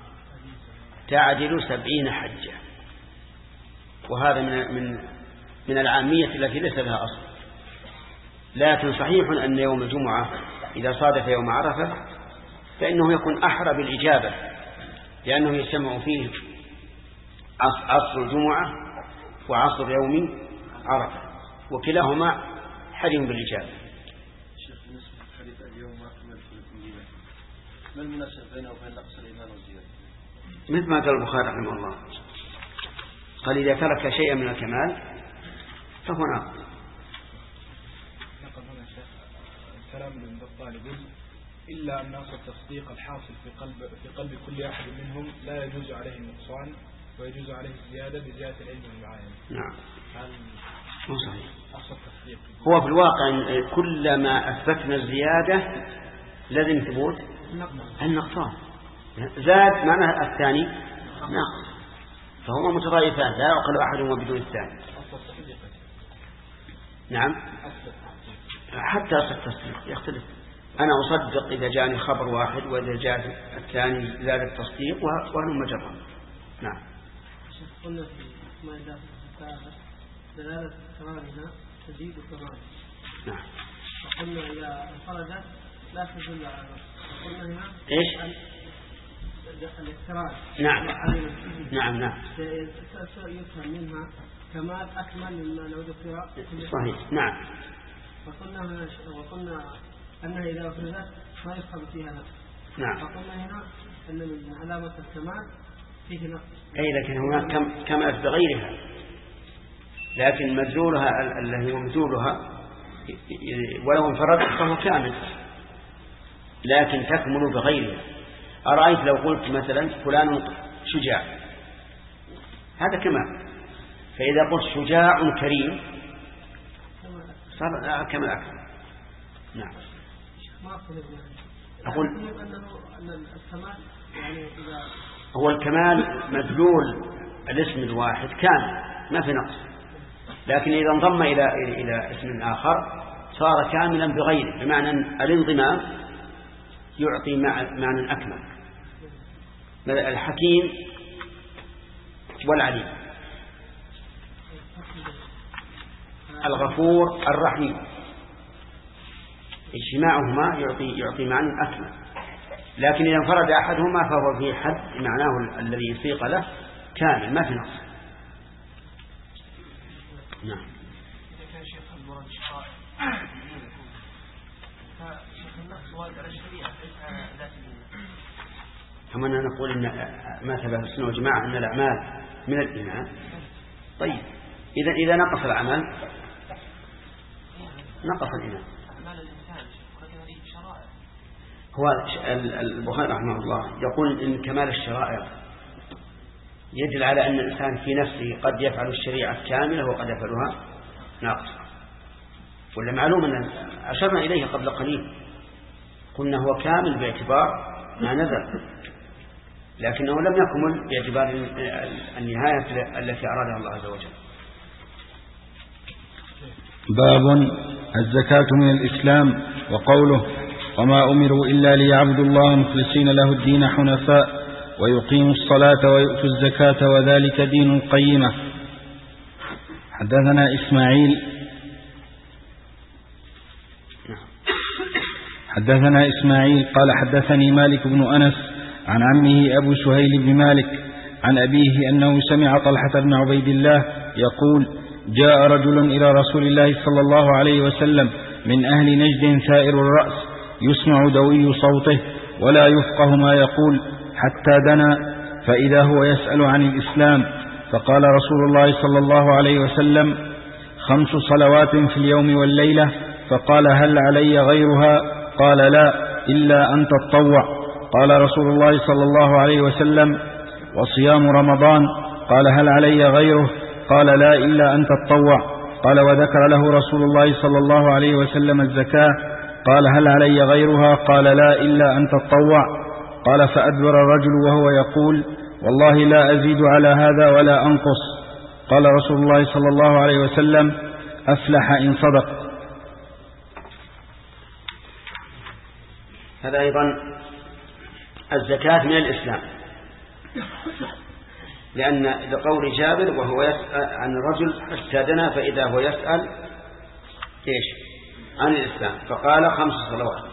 تعدل 70 حجة، وهذا من العامية التي ليس لها أصل. لكن صحيح أن يوم الجمعة إذا صادف يوم عرفة فإنه يكون أحرى بالإجابة، لأنه يجتمع فيه عصر الجمعة وعصر يوم عرفة، وكلاهما حري بالإجابة. شيخ بالنسبة لحديث اليوم ما أكمل في ما المناسبة بينه وبين نقص الإيمان والزيادة؟ مثل ما قال البخاري رحمه الله، قال إذا ترك شيئا من الكمال فهو ناقص. نقل هنا الشيخ الكلام من بطال يقول إلا أن نقص التصديق الحاصل في قلب كل أحد منهم لا يجوز عليه النقصان ويجوز عليه الزيادة بزيادة العلم والمعاينة. نعم. مو صحيح. أصل التصديق هو في الواقع كلما أثبتنا الزيادة لازم ثبوت النقصان. زاد معناه الثاني ناقص، فهما متضايفان لا يعقل أحدهما بدون الثاني. نعم. حتى أصل التصديق يختلف. أنا أصدق إذا جاءني خبر واحد، وإذا جاء الثاني زاد التصديق وهل مجرد. نعم. قلنا في ما إذا دلالة كمالها تزيد كمالها. نعم. وقلنا إذا انفردت لا تدل على نقص. وقلنا هنا إيش؟ الاقتران. نعم. نعم. يفهم منها كمال أكمل مما لو ذكر. صحيح. نعم. وقلنا أنها إذا أفردت ما يفهم فيها نقص. نعم. وقلنا هنا أن من علامة الكمال فيه نقص. أي لكن هناك كمالت بغيرها، لكن مدلولها الذي هو مدلولها ولو انفرد فهو كامل، لكن تكمل بغيرها. أرأيت لو قلت مثلا فلان شجاع، هذا كمال، فإذا قلت شجاع كريم صار كمال أكثر. نعم. أقول أن الكمال يعني إذا هو الكمال مدلول الاسم الواحد كامل ما في نقص، لكن إذا انضم إلى اسم آخر صار كاملا بغيره، بمعنى أن الانضمام يعطي معنى أكمل. الحكيم والعليم، الغفور الرحيم، اجتماعهما يعطي معنى أكمل، لكن إذا انفرد أحدهما فهو في حد معناه الذي سيق له كامل ما في نقص. نعم. كما نقول إن ما ثبت السنة والجماعة أن الأعمال من الإيمان. طيب إذا نقص العمل نقص الإيمان. هو البخاري رحمه الله يقول إن كمال الشرائع يدل على أن الإنسان في نفسه قد يفعل الشريعة كاملة وقد يفعلها ناقصة، ولا معلوم أن أشرنا إليه قبل قليل قلنا هو كامل باعتبار ما نزل، لكنه لم يكمل باعتبار النهاية التي أرادها الله عز وجل. باب الزكاة من الإسلام، وقوله وما أمروا إلا ليعبدوا الله مخلصين له الدين حنفاء ويقيموا الصلاة ويؤتوا الزكاة وذلك دين القيمة. حدثنا إسماعيل قال حدثني مالك بن أنس عن عمه أبو سهيل بن مالك عن أبيه أنه سمع طلحة بن عبيد الله يقول جاء رجل إلى رسول الله صلى الله عليه وسلم من أهل نجد ثائر الرأس يسمع دوي صوته ولا يفقه ما يقول حتى دنا، فإذا هو يسأل عن الإسلام، فقال رسول الله صلى الله عليه وسلم 5 صلوات في اليوم والليلة، فقال هل علي غيرها؟ قال لا إلا أن تتطوع. قال رسول الله صلى الله عليه وسلم وصيام رمضان، قال هل علي غيره؟ قال لا إلا أن تتطوع. قال وذكر له رسول الله صلى الله عليه وسلم الزكاة، قال هل علي غيرها؟ قال لا إلا أن تتطوع. قال فأدبر الرجل وهو يقول والله لا أزيد على هذا ولا أنقص. قال رسول الله صلى الله عليه وسلم أفلح إن صدق. هذا أيضا الزكاة من الإسلام، لأن لقول جابر وهو يسأل عن الرجل استأذن فإذا هو يسأل إيش عن الإسلام فقال 5 صلوات،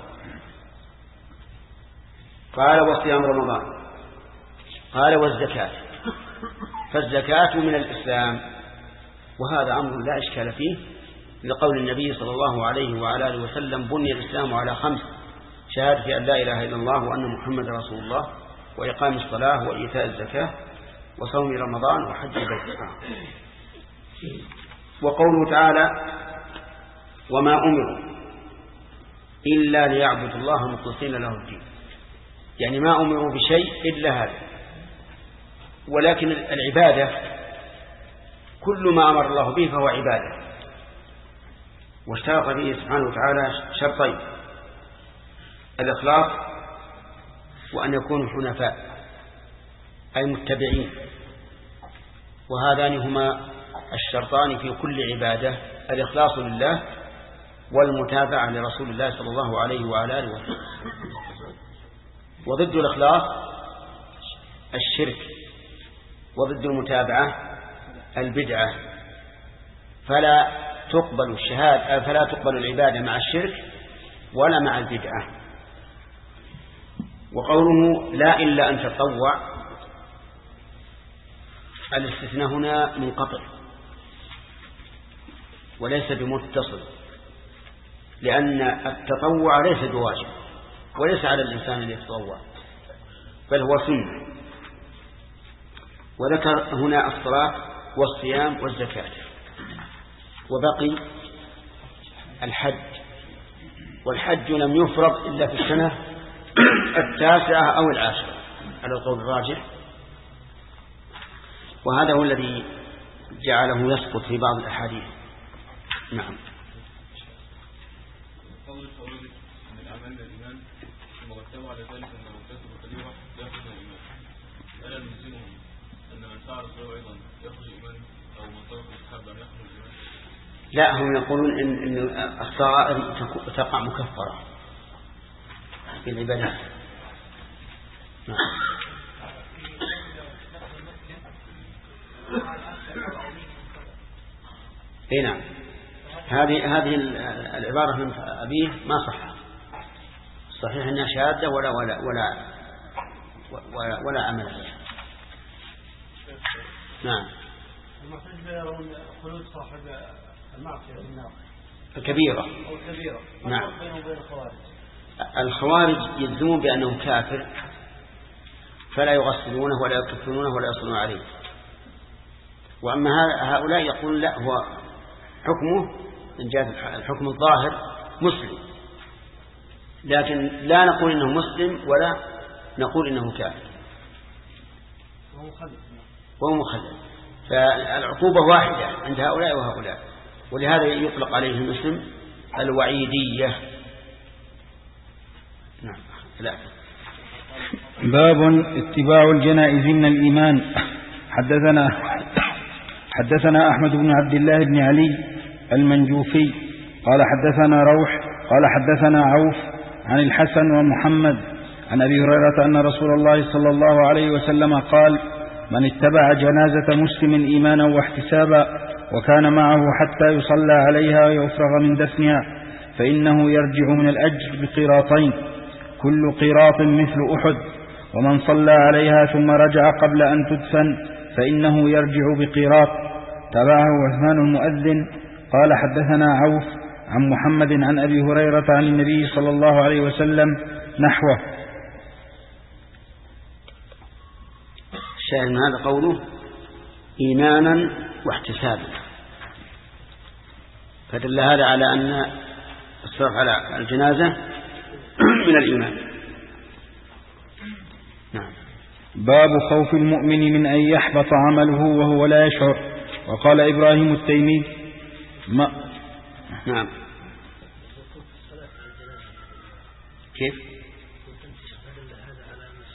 قال وصيام رمضان، قال والزكاة، فالزكاة من الإسلام، وهذا أمر لا إشكال فيه لقول النبي صلى الله عليه وعلى آله وسلم بني الإسلام على 5: شهادة أن لا إله إلا الله وأن محمد رسول الله، وإقام الصلاة، وإيتاء الزكاة، وصوم رمضان، وحج البيت. وقوله تعالى وما أمروا إلا ليعبدوا الله مخلصين له الدين، يعني ما أمروا بشيء إلا هذا. ولكن العبادة كل ما أمر الله به فهو عبادة، واشترط فيه سبحانه وتعالى شرطين: الإخلاص، وأن يكونوا حنفاء أي متبعين، وهذان هما الشرطان في كل عبادة: الإخلاص لله والمتابعة لرسول الله صلى الله عليه وعلى آله وسلم. وضد الإخلاص الشرك، وضد المتابعة البدعة، فلا تقبل العبادة مع الشرك ولا مع البدعة. وقوله لا إلا أن تطوع، الاستثناء هنا منقطع وليس بمتصل، لأن التطوع ليس بواجب وليس على الإنسان أن يتطوع، بل هو سنة. وذكر هنا الصلاة والصيام والزكاة، وبقي الحج، والحج لم يفرض إلا في السنة 9 أو 10 على القول الراجح، وهذا هو الذي جعله يسقط في بعض الأحاديث. نعم. قول الخوارج من الأعمال الإيمان المرتبة على ذلك أن من كسب كبيرة يأخذ الإيمان، ألا نلزمهم أن من فعل صغيرة أيضا يأخذ الإيمان، أو من ترك الحب أن يأخذ الإيمان؟ لا، هم يقولون إن الصغائر تقع مكفرة في العبادات. نعم. اي نعم، هذه العبارة من أبيه ما صح، صحيح أنها شهادة ولا عمل بها. نعم. المعتزلة يرون خلود صاحب المعصية في النار الكبيرة أو الكبيرة. نعم. بينه وبين الخوارج. الخوارج يلزمون بأنه كافر فلا يغسلونه ولا يكفرونه ولا يصلون عليه، وأما هؤلاء يقول لا، هو حكمه من جهة الحكم الظاهر مسلم، لكن لا نقول إنه مسلم ولا نقول إنه كافر وهو مخلد. فالعقوبة واحدة عند هؤلاء وهؤلاء، ولهذا يطلق عليهم اسم الوعيدية. نعم. لا. باب اتباع الجنائز من الإيمان. حدثنا أحمد بن عبد الله بن علي المنجوفي قال حدثنا روح قال حدثنا عوف عن الحسن ومحمد عن أبي هريرة أن رسول الله صلى الله عليه وسلم قال: من اتبع جنازة مسلم إيمانا واحتسابا وكان معه حتى يصلى عليها ويفرغ من دفنها فإنه يرجع من الأجر بقيراطين، كل قيراط مثل أحد، ومن صلى عليها ثم رجع قبل أن تدفن فإنه يرجع بقيراط. تبعه عثمان المؤذن قال حدثنا عوف عن محمد عن أبي هريرة عن النبي صلى الله عليه وسلم نحوه. الشاهد من هذا قوله إيمانا واحتسابا، فدل هذا على أن الصرف على الجنازة من الإيمان. نعم. باب خوف المؤمن من أن يحبط عمله وهو لا يشعر. وقال إبراهيم التيمي نعم. كيف؟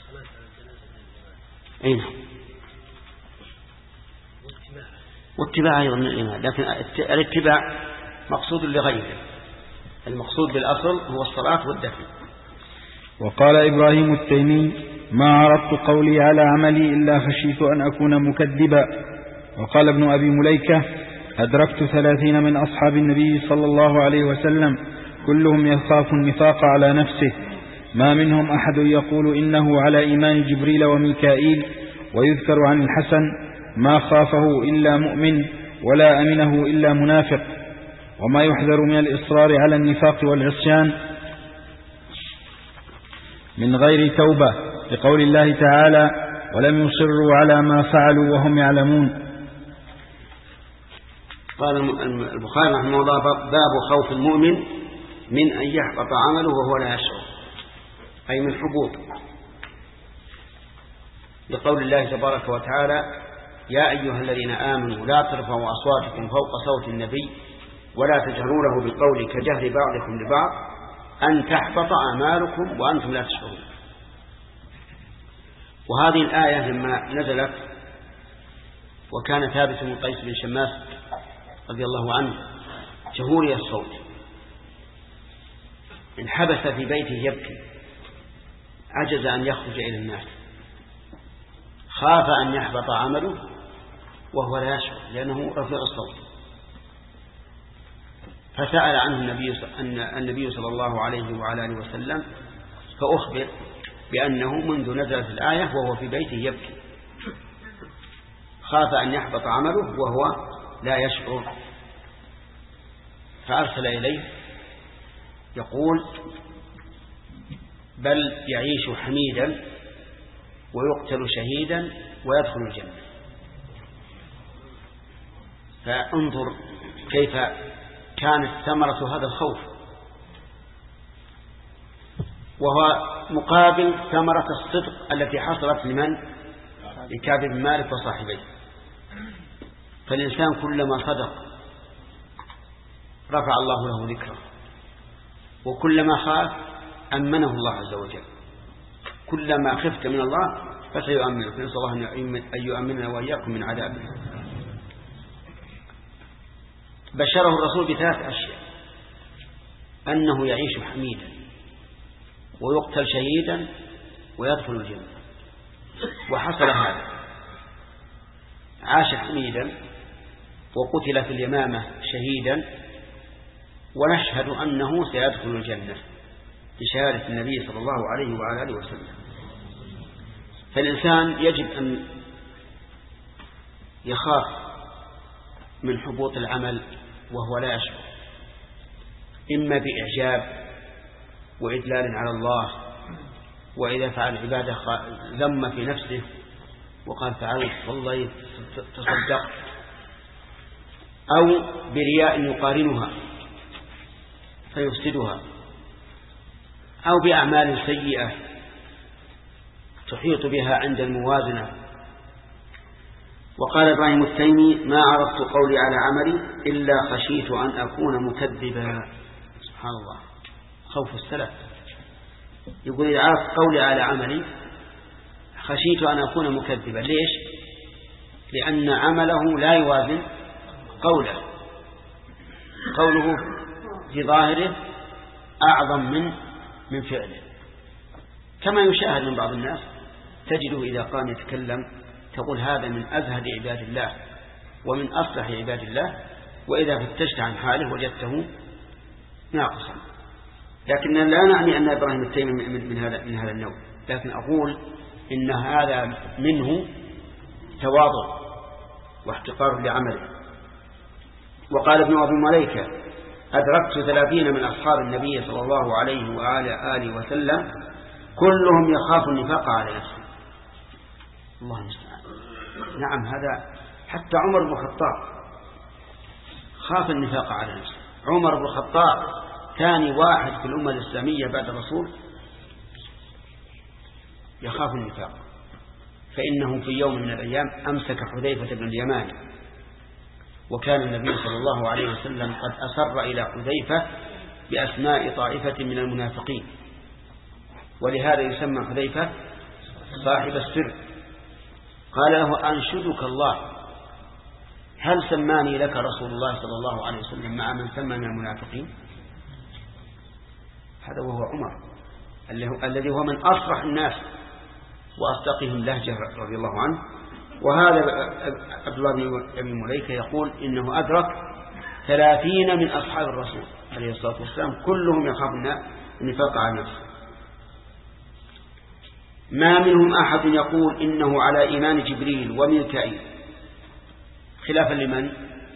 أين واتباع أيضا من الإيمان، لكن الاتباع مقصود لغيره، المقصود بالأصل هو الصلاة والدفن. وقال إبراهيم التيمي: ما عرضت قولي على عملي إلا خشيت أن أكون مكذبا. وقال ابن أبي مليكة: أدركت 30 من أصحاب النبي صلى الله عليه وسلم كلهم يخاف النفاق على نفسه، ما منهم أحد يقول إنه على إيمان جبريل وميكائيل. ويذكر عن الحسن: ما خافه إلا مؤمن ولا أمنه إلا منافق. وما يحذر من الإصرار على النفاق والعصيان من غير توبة، لقول الله تعالى: ولم يصروا على ما فعلوا وهم يعلمون. قال البخاري رحمه الله: باب خوف المؤمن من أن يحبط عمله وهو لا يشعر، أي من حبوط، لقول الله تبارك وتعالى: يا أيها الذين آمنوا لا ترفعوا أصواتكم فوق صوت النبي ولا تجهروا له بالقول كجهر بعضكم لبعض أن تحبط أعمالكم وأنتم لا تشعرون. وهذه الآية لما نزلت وكان ثابت بن قيس بن شماس رضي الله عنه جهوري الصوت انحبس في بيته يبكي، عجز أن يخرج إلى الناس، خاف أن يحبط عمله وهو لا يشعر لأنه رفيع الصوت، فسأل عنه النبي صلى الله عليه وعلى آله وسلم، فأخبر بأنه منذ نزلت الآية وهو في بيته يبكي، خاف أن يحبط عمله وهو لا يشعر، فأرسل إليه يقول: بل يعيش حميدا ويقتل شهيدا ويدخل الجنة. فانظر كيف كانت ثمرة هذا الخوف، وهو مقابل ثمرة الصدق التي حصلت لمن؟ لكعب بن مالك وصاحبيه. فالإنسان كلما صدق رفع الله له ذكره، وكلما خاف أمنه الله عز وجل. كلما خفت من الله فسيؤمنك، نسأل الله أن يؤمننا وإياكم من عذابه. بشره الرسول بثلاث أشياء: أنه يعيش حميدا ويقتل شهيدا ويدخل الجنة. وحصل هذا، عاش حميدا وقتل في اليمامة شهيدا، ونشهد أنه سيدخل الجنة بشهادة النبي صلى الله عليه وعلى آله وسلم. فالإنسان يجب أن يخاف من حبوط العمل وهو لا يشعر، إما بإعجاب وإدلال على الله، وإذا فعل عبادة ذم في نفسه وقال فعلت والله تصدقت، أو برياء يقارنها فيفسدها، أو بأعمال سيئة تحيط بها عند الموازنة. وقال إبراهيم التيمي: ما عرضت قولي على عملي إلا خشيت أن أكون مكذبا. سبحان الله، خوف السلف. يقول: إذا عرضت قولي على عملي خشيت أن أكون مكذبا. ليش؟ لأن عمله لا يوازن قوله، قوله في ظاهره أعظم من فعله، كما يشاهد من بعض الناس، تجده إذا قام يتكلم تقول هذا من أزهد عباد الله ومن أصلح عباد الله، وإذا فتشت عن حاله وجدته ناقصا. لكن لا نعني أن إبراهيم التيمي من هذا النوع، لكن أقول إن هذا منه تواضع واحتقار لعمله. وقال ابن أبي مليكة: أدركت 30 من أصحاب النبي صلى الله عليه وعلى آله وسلم كلهم يخاف النفاق على نفسه. الله المستعان. نعم، هذا حتى عمر بن الخطاب خاف النفاق على نفسه. عمر بن الخطاب ثاني واحد في الأمة الإسلامية بعد الرسول يخاف النفاق، فإنه في يوم من الأيام أمسك حذيفة بن اليمان، وكان النبي صلى الله عليه وسلم قد أسر إلى حذيفة بأسماء طائفة من المنافقين، ولهذا يسمى حذيفة صاحب السر. قال له أنشدك الله هل سماني لك رسول الله صلى الله عليه وسلم مع من سمى من المنافقين؟ هذا وهو عمر الذي هو من أصرح الناس وأصدقهم لهجة رضي الله عنه. وهذا عبد الله بن مليكة يقول إنه أدرك 30 من أصحاب الرسول عليه الصلاة والسلام كلهم يخافون النفاق على نفسه. ما منهم أحد يقول إنه على إيمان جبريل وميكائيل، خلافا لمن؟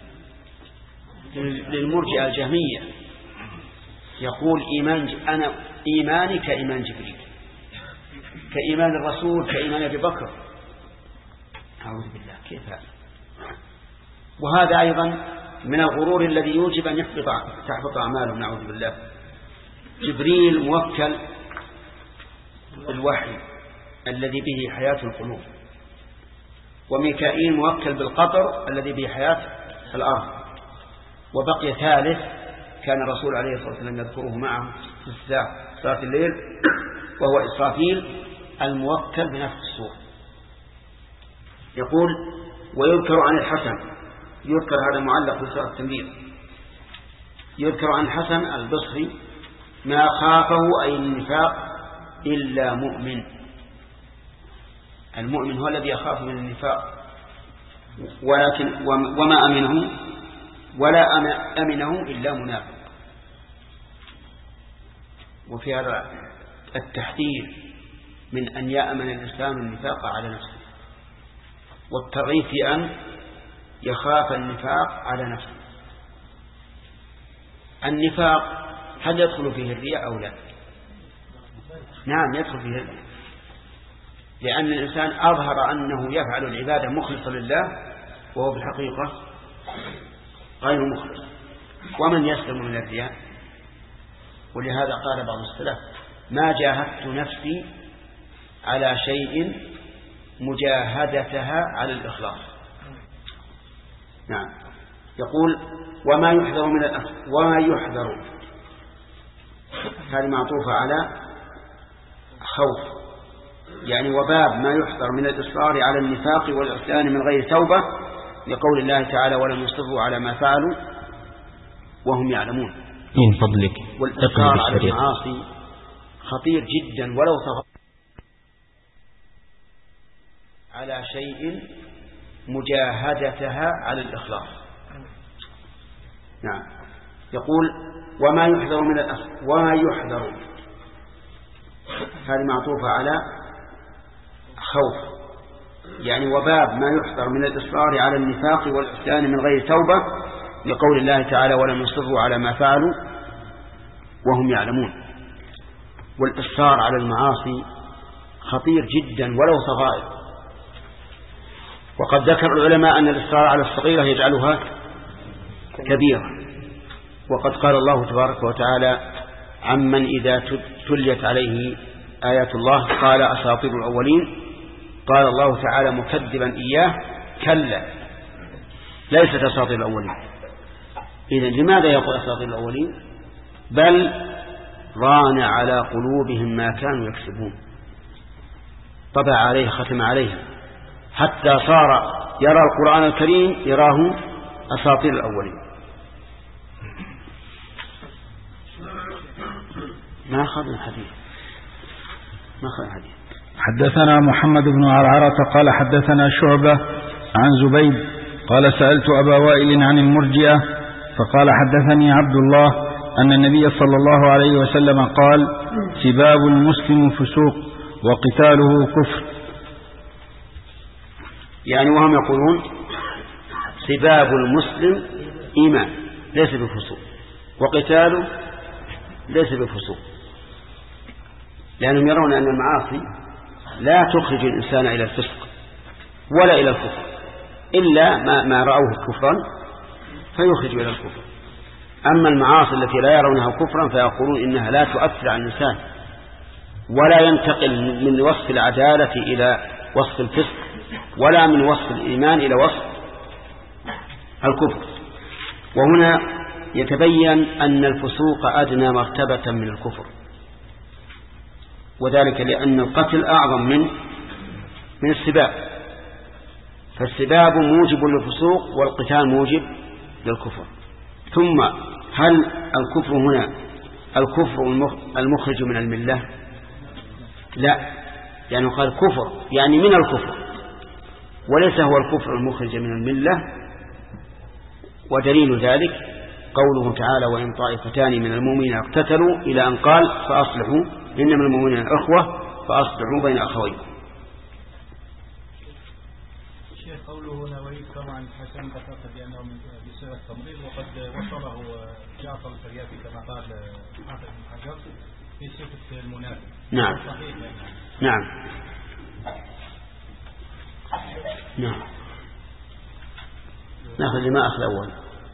للمرجئة الجهمية، يقول أنا إيماني كإيمان جبريل، كإيمان الرسول، كإيمان أبي بكر. أعوذ بالله، كيف هذا؟ وهذا أيضا من الغرور الذي يوجب أن تحبط أعمالهم، نعوذ بالله. جبريل موكل بالوحي الذي به حياة القلوب، وميكائيل موكل بالقطر الذي به حياة الأرض، وبقي ثالث كان الرسول عليه الصلاة والسلام يذكره معه في صلاة الليل، وهو إسرافيل الموكل بنفخ الصور. يقول ويذكر عن الحسن، يذكر هذا معلق في سورة التنبيه، يذكر عن الحسن البصري ما خافه أي النفاق إلا مؤمن. المؤمن هو الذي يخاف من النفاق، ولكن وما أمنه ولا أمنه إلا منافق. وفي هذا التحذير من أن يأمن الإنسان النفاق على نفسه، والترغيب في أن يخاف النفاق على نفسه. النفاق هل يدخل فيه الرياء أو لا؟ نعم يدخل فيه الرياء، لأن الإنسان أظهر أنه يفعل العبادة مخلصا لله وهو في الحقيقة غير مخلص. ومن يسلم من الرياء؟ ولهذا قال بعض السلف ما جاهدت نفسي على شيء مجاهدتها على الإخلاص. نعم. يقول وما يحذر هذه معطوفة على خوف، يعني وباب ما يحذر من الإصرار على النفاق والعصيان من غير توبة، لقول الله تعالى ولم يصروا على ما فعلوا وهم يعلمون. من فضلك والإصرار على المعاصي خطير جدا ولو طغى على شيء مجاهدتها على الإخلاص. نعم. يقول وما يحذر هذه معطوفة على خوف، يعني وباب ما يحذر من الإصرار على النفاق والعصيان من غير توبة، لقول الله تعالى ولم يصروا على ما فعلوا وهم يعلمون. والإصرار على المعاصي خطير جدا ولو صغائر. وقد ذكر العلماء أن الإصرار على الصغيرة يجعلها كبيرة. وقد قال الله تبارك وتعالى عمن إذا تليت عليه آيات الله قال أساطير الأولين، قال الله تعالى مكذبا إياه كلا ليست أساطير الأولين. إذن لماذا يقول أساطير الأولين؟ بل ران على قلوبهم ما كانوا يكسبون، طبع عليه ختم عليها حتى صار يرى القرآن الكريم يراه أساطير الأولين. ما أخذنا الحديث. حدثنا محمد بن عرعرة قال حدثنا شعبة عن زبيد قال سألت أبا وائل عن المرجئة فقال حدثني عبد الله أن النبي صلى الله عليه وسلم قال سباب المسلم فسوق وقتاله كفر. يعني وهم يقولون سباب المسلم إيمان ليس بفسوق، وقتاله ليس بفسوق، لأنهم يرون أن المعاصي لا تخرج الإنسان إلى الفسق ولا إلى الكفر، إلا ما رأوه كفرا فيخرج إلى الكفر. أما المعاصي التي لا يرونها كفرا فيقولون إنها لا تؤثر على الإنسان ولا ينتقل من وصف العدالة إلى وصف الفسق ولا من وصف الإيمان إلى وصف الكفر. وهنا يتبين أن الفسوق أدنى مرتبة من الكفر، وذلك لأن القتل أعظم من السباب. فالسباب موجب للفسوق والقتال موجب للكفر. ثم هل الكفر هنا الكفر المخرج من الملة؟ لا، يعني قال كفر يعني من الكفر، وليس هو الكفر المخرج من الملة. ودليل ذلك قوله تعالى وإن طائفتان من المؤمنين اقتتلوا إلى أن قال فأصلحوا إنما المؤمنين إخوة فأصلحوا بين أخوين. شيخ قوله نويت طبعا حسن ذكرت بأنه بسبب التمريض، وقد وصله جعفر الفريابي كما قال حافظ بن حجر في صفة المنافق. نعم نعم نعم. ناخذ الماء الأول.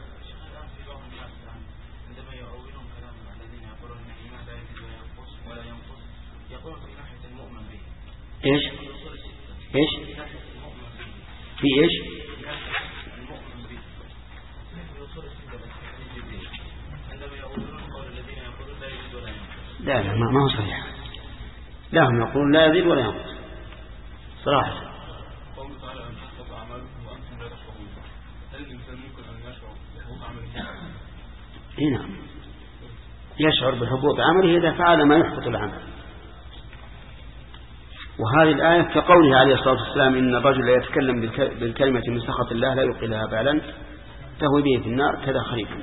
إيش إيش في إيش؟ لا ما هو صحيح. لا هم يقولون لا يزيد ولا ينقص صراحة. قوله تعالى أن تحبط أعمالكم وأنتم لا تشعرون، هل الإنسان ممكن أن يشعر بحبوط عمله؟ نعم يشعر بحبوط عمله إذا فعل ما يحبط العمل. وهذه الآية كقوله عليه الصلاة والسلام إن الرجل لا يتكلم بالكلمة من سخط الله لا يلقي لها بالا تهوي به في النار كذا خريفا.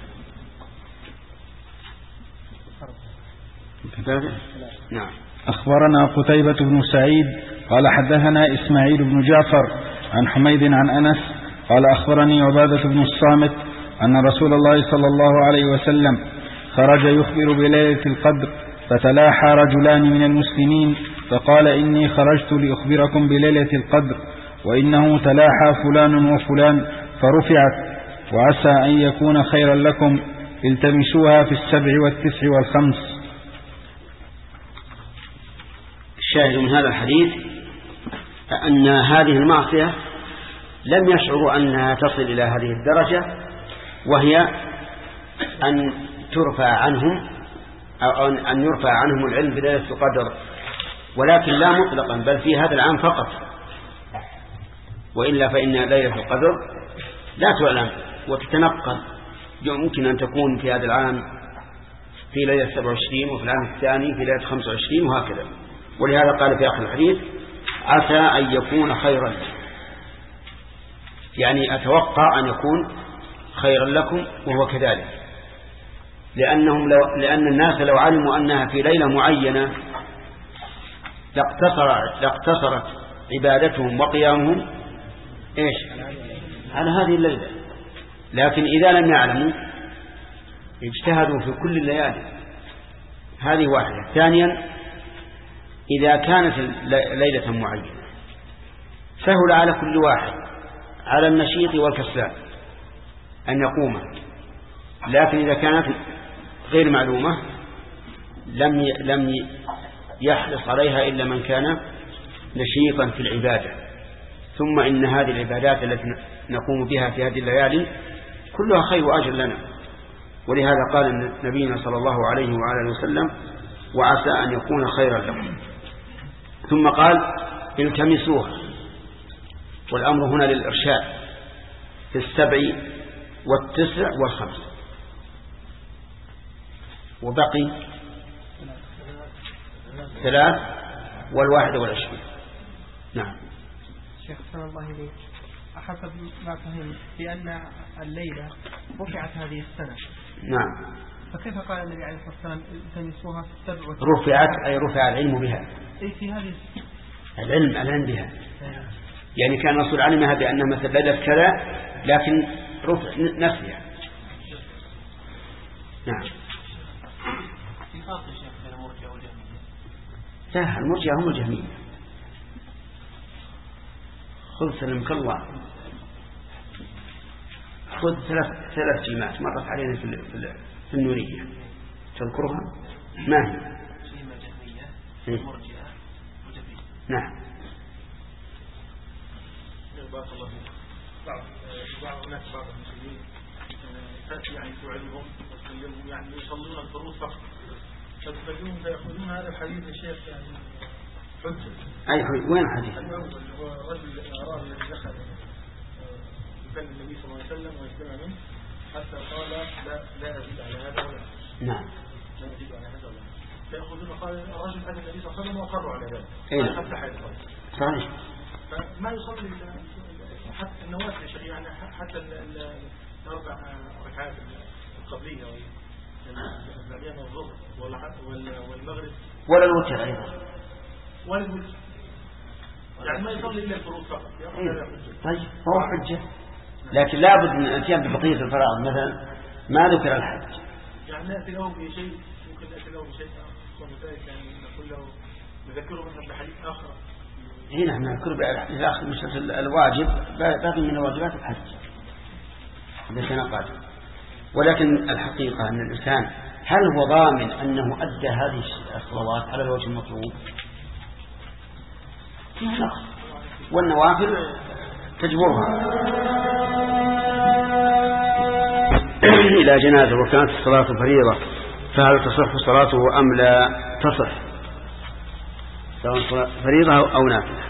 نعم. أخبرنا قتيبة بن سعيد قال حدثنا إسماعيل بن جعفر عن حميد عن أنس قال أخبرني عبادة بن الصامت أن رسول الله صلى الله عليه وسلم خرج يخبر بليلة القدر فتلاحى رجلان من المسلمين فقال إني خرجت لأخبركم بليلة القدر وإنه تلاحى فلان وفلان فرفعت وعسى أن يكون خيرا لكم التمسوها في 7 و9 و5. الشاهد من هذا الحديث أن هذه المعصية لم يشعروا أنها تصل إلى هذه الدرجة، وهي أن ترفع عنهم أو أن يرفع عنهم العلم بليلة القدر، ولكن لا مطلقا بل في هذا العام فقط، وإلا فإن ليلة القدر لا تعلم وتتنقل، يمكن أن تكون في هذا العام في ليلة 27 وفي العام الثاني في ليلة 25 وهكذا. ولهذا قال في آخر الحديث عسى أن يكون خيرا، يعني أتوقع أن يكون خيرا لكم، وهو كذلك، لأن الناس لو علموا أنها في ليلة معينة لاقتصرت عبادتهم وقيامهم إيش على هذه الليلة، لكن إذا لم يعلموا اجتهدوا في كل الليالي. هذه واحدة. ثانيا إذا كانت ليلة معينة سهل على كل واحد على النشيط والكسلان أن يقوم، لكن إذا كانت غير معلومة لم يحرص عليها إلا من كان نشيطا في العبادة. ثم إن هذه العبادات التي نقوم بها في هذه الليالي كلها خير وأجر لنا، ولهذا قال نبينا صلى الله عليه وعلى وسلم وعسى أن يكون خيرا لكم. ثم قال التمسوها، والأمر هنا للإرشاد في 7 و9 و5، وبقي 3 و21. نعم. شيخ سلام الله عليك، حسب ما فهمت بأن الليلة رفعت هذه السنة. نعم. فكيف قال النبي عليه الصلاة والسلام التمسوها في 7 رفعت أي رفع العلم بها. أي في هذه العلم بها، يعني كان الرسول علمها بأنها مثل ليلة كذا لكن رفع نفسها. نعم. لا، المرجئة هم الجهمية. خذ سلمك الله، خذ 3 جيمات مرت علينا في النورية تذكرها ما هي؟ نعم. بارك الله فيك. هناك بعض المسلمين تأتي يعني تعلمهم وتكلمهم يعني يصلون الفروض فقط، فتفجرون فيأخذون هذا الحديث يا شيخ يعني حجة. أي حجة؟ وين الحديث؟ الأول هو رجل الأعرابي الذي دخل يكلم النبي صلى الله عليه وسلم ويستمع منه حتى قال لا أزيد على هذا ولا نعم لا أزيد على هذا ولا فيأخذون قال الرجل أتى النبي صلى الله عليه وسلم وقروا على ذلك حتى حيث صحيح. فما يصلي حتى النوافل يعني حتى الأربع ركعات القبلية والبعدين والظهر والمغرب ولا الوتر أيضا ولا الوتر يعني ما يصلي إلا الفروض فقط. طيب هو حجة، لكن لابد من الاتيان ببقية الفرائض مثلا ما ذكر الحج. يعني نأتي له بشيء ممكن نأتي له بشيء ومثالك يعني نقول له نذكره مثلا بحديث آخر. هنا نذكر بحديث آخر مش الواجب باقي من الواجبات الحج إذا كان قادر. ولكن الحقيقة أن الإنسان هل هو ضامن أنه أدى هذه الصلوات على الوجه المطلوب؟ نقص، والنوافل تجبرها. إلى جنازة وكانت الصلاة فريضة فهل تصح صلاته أم لا تصح، سواء فريضة أو نافلة؟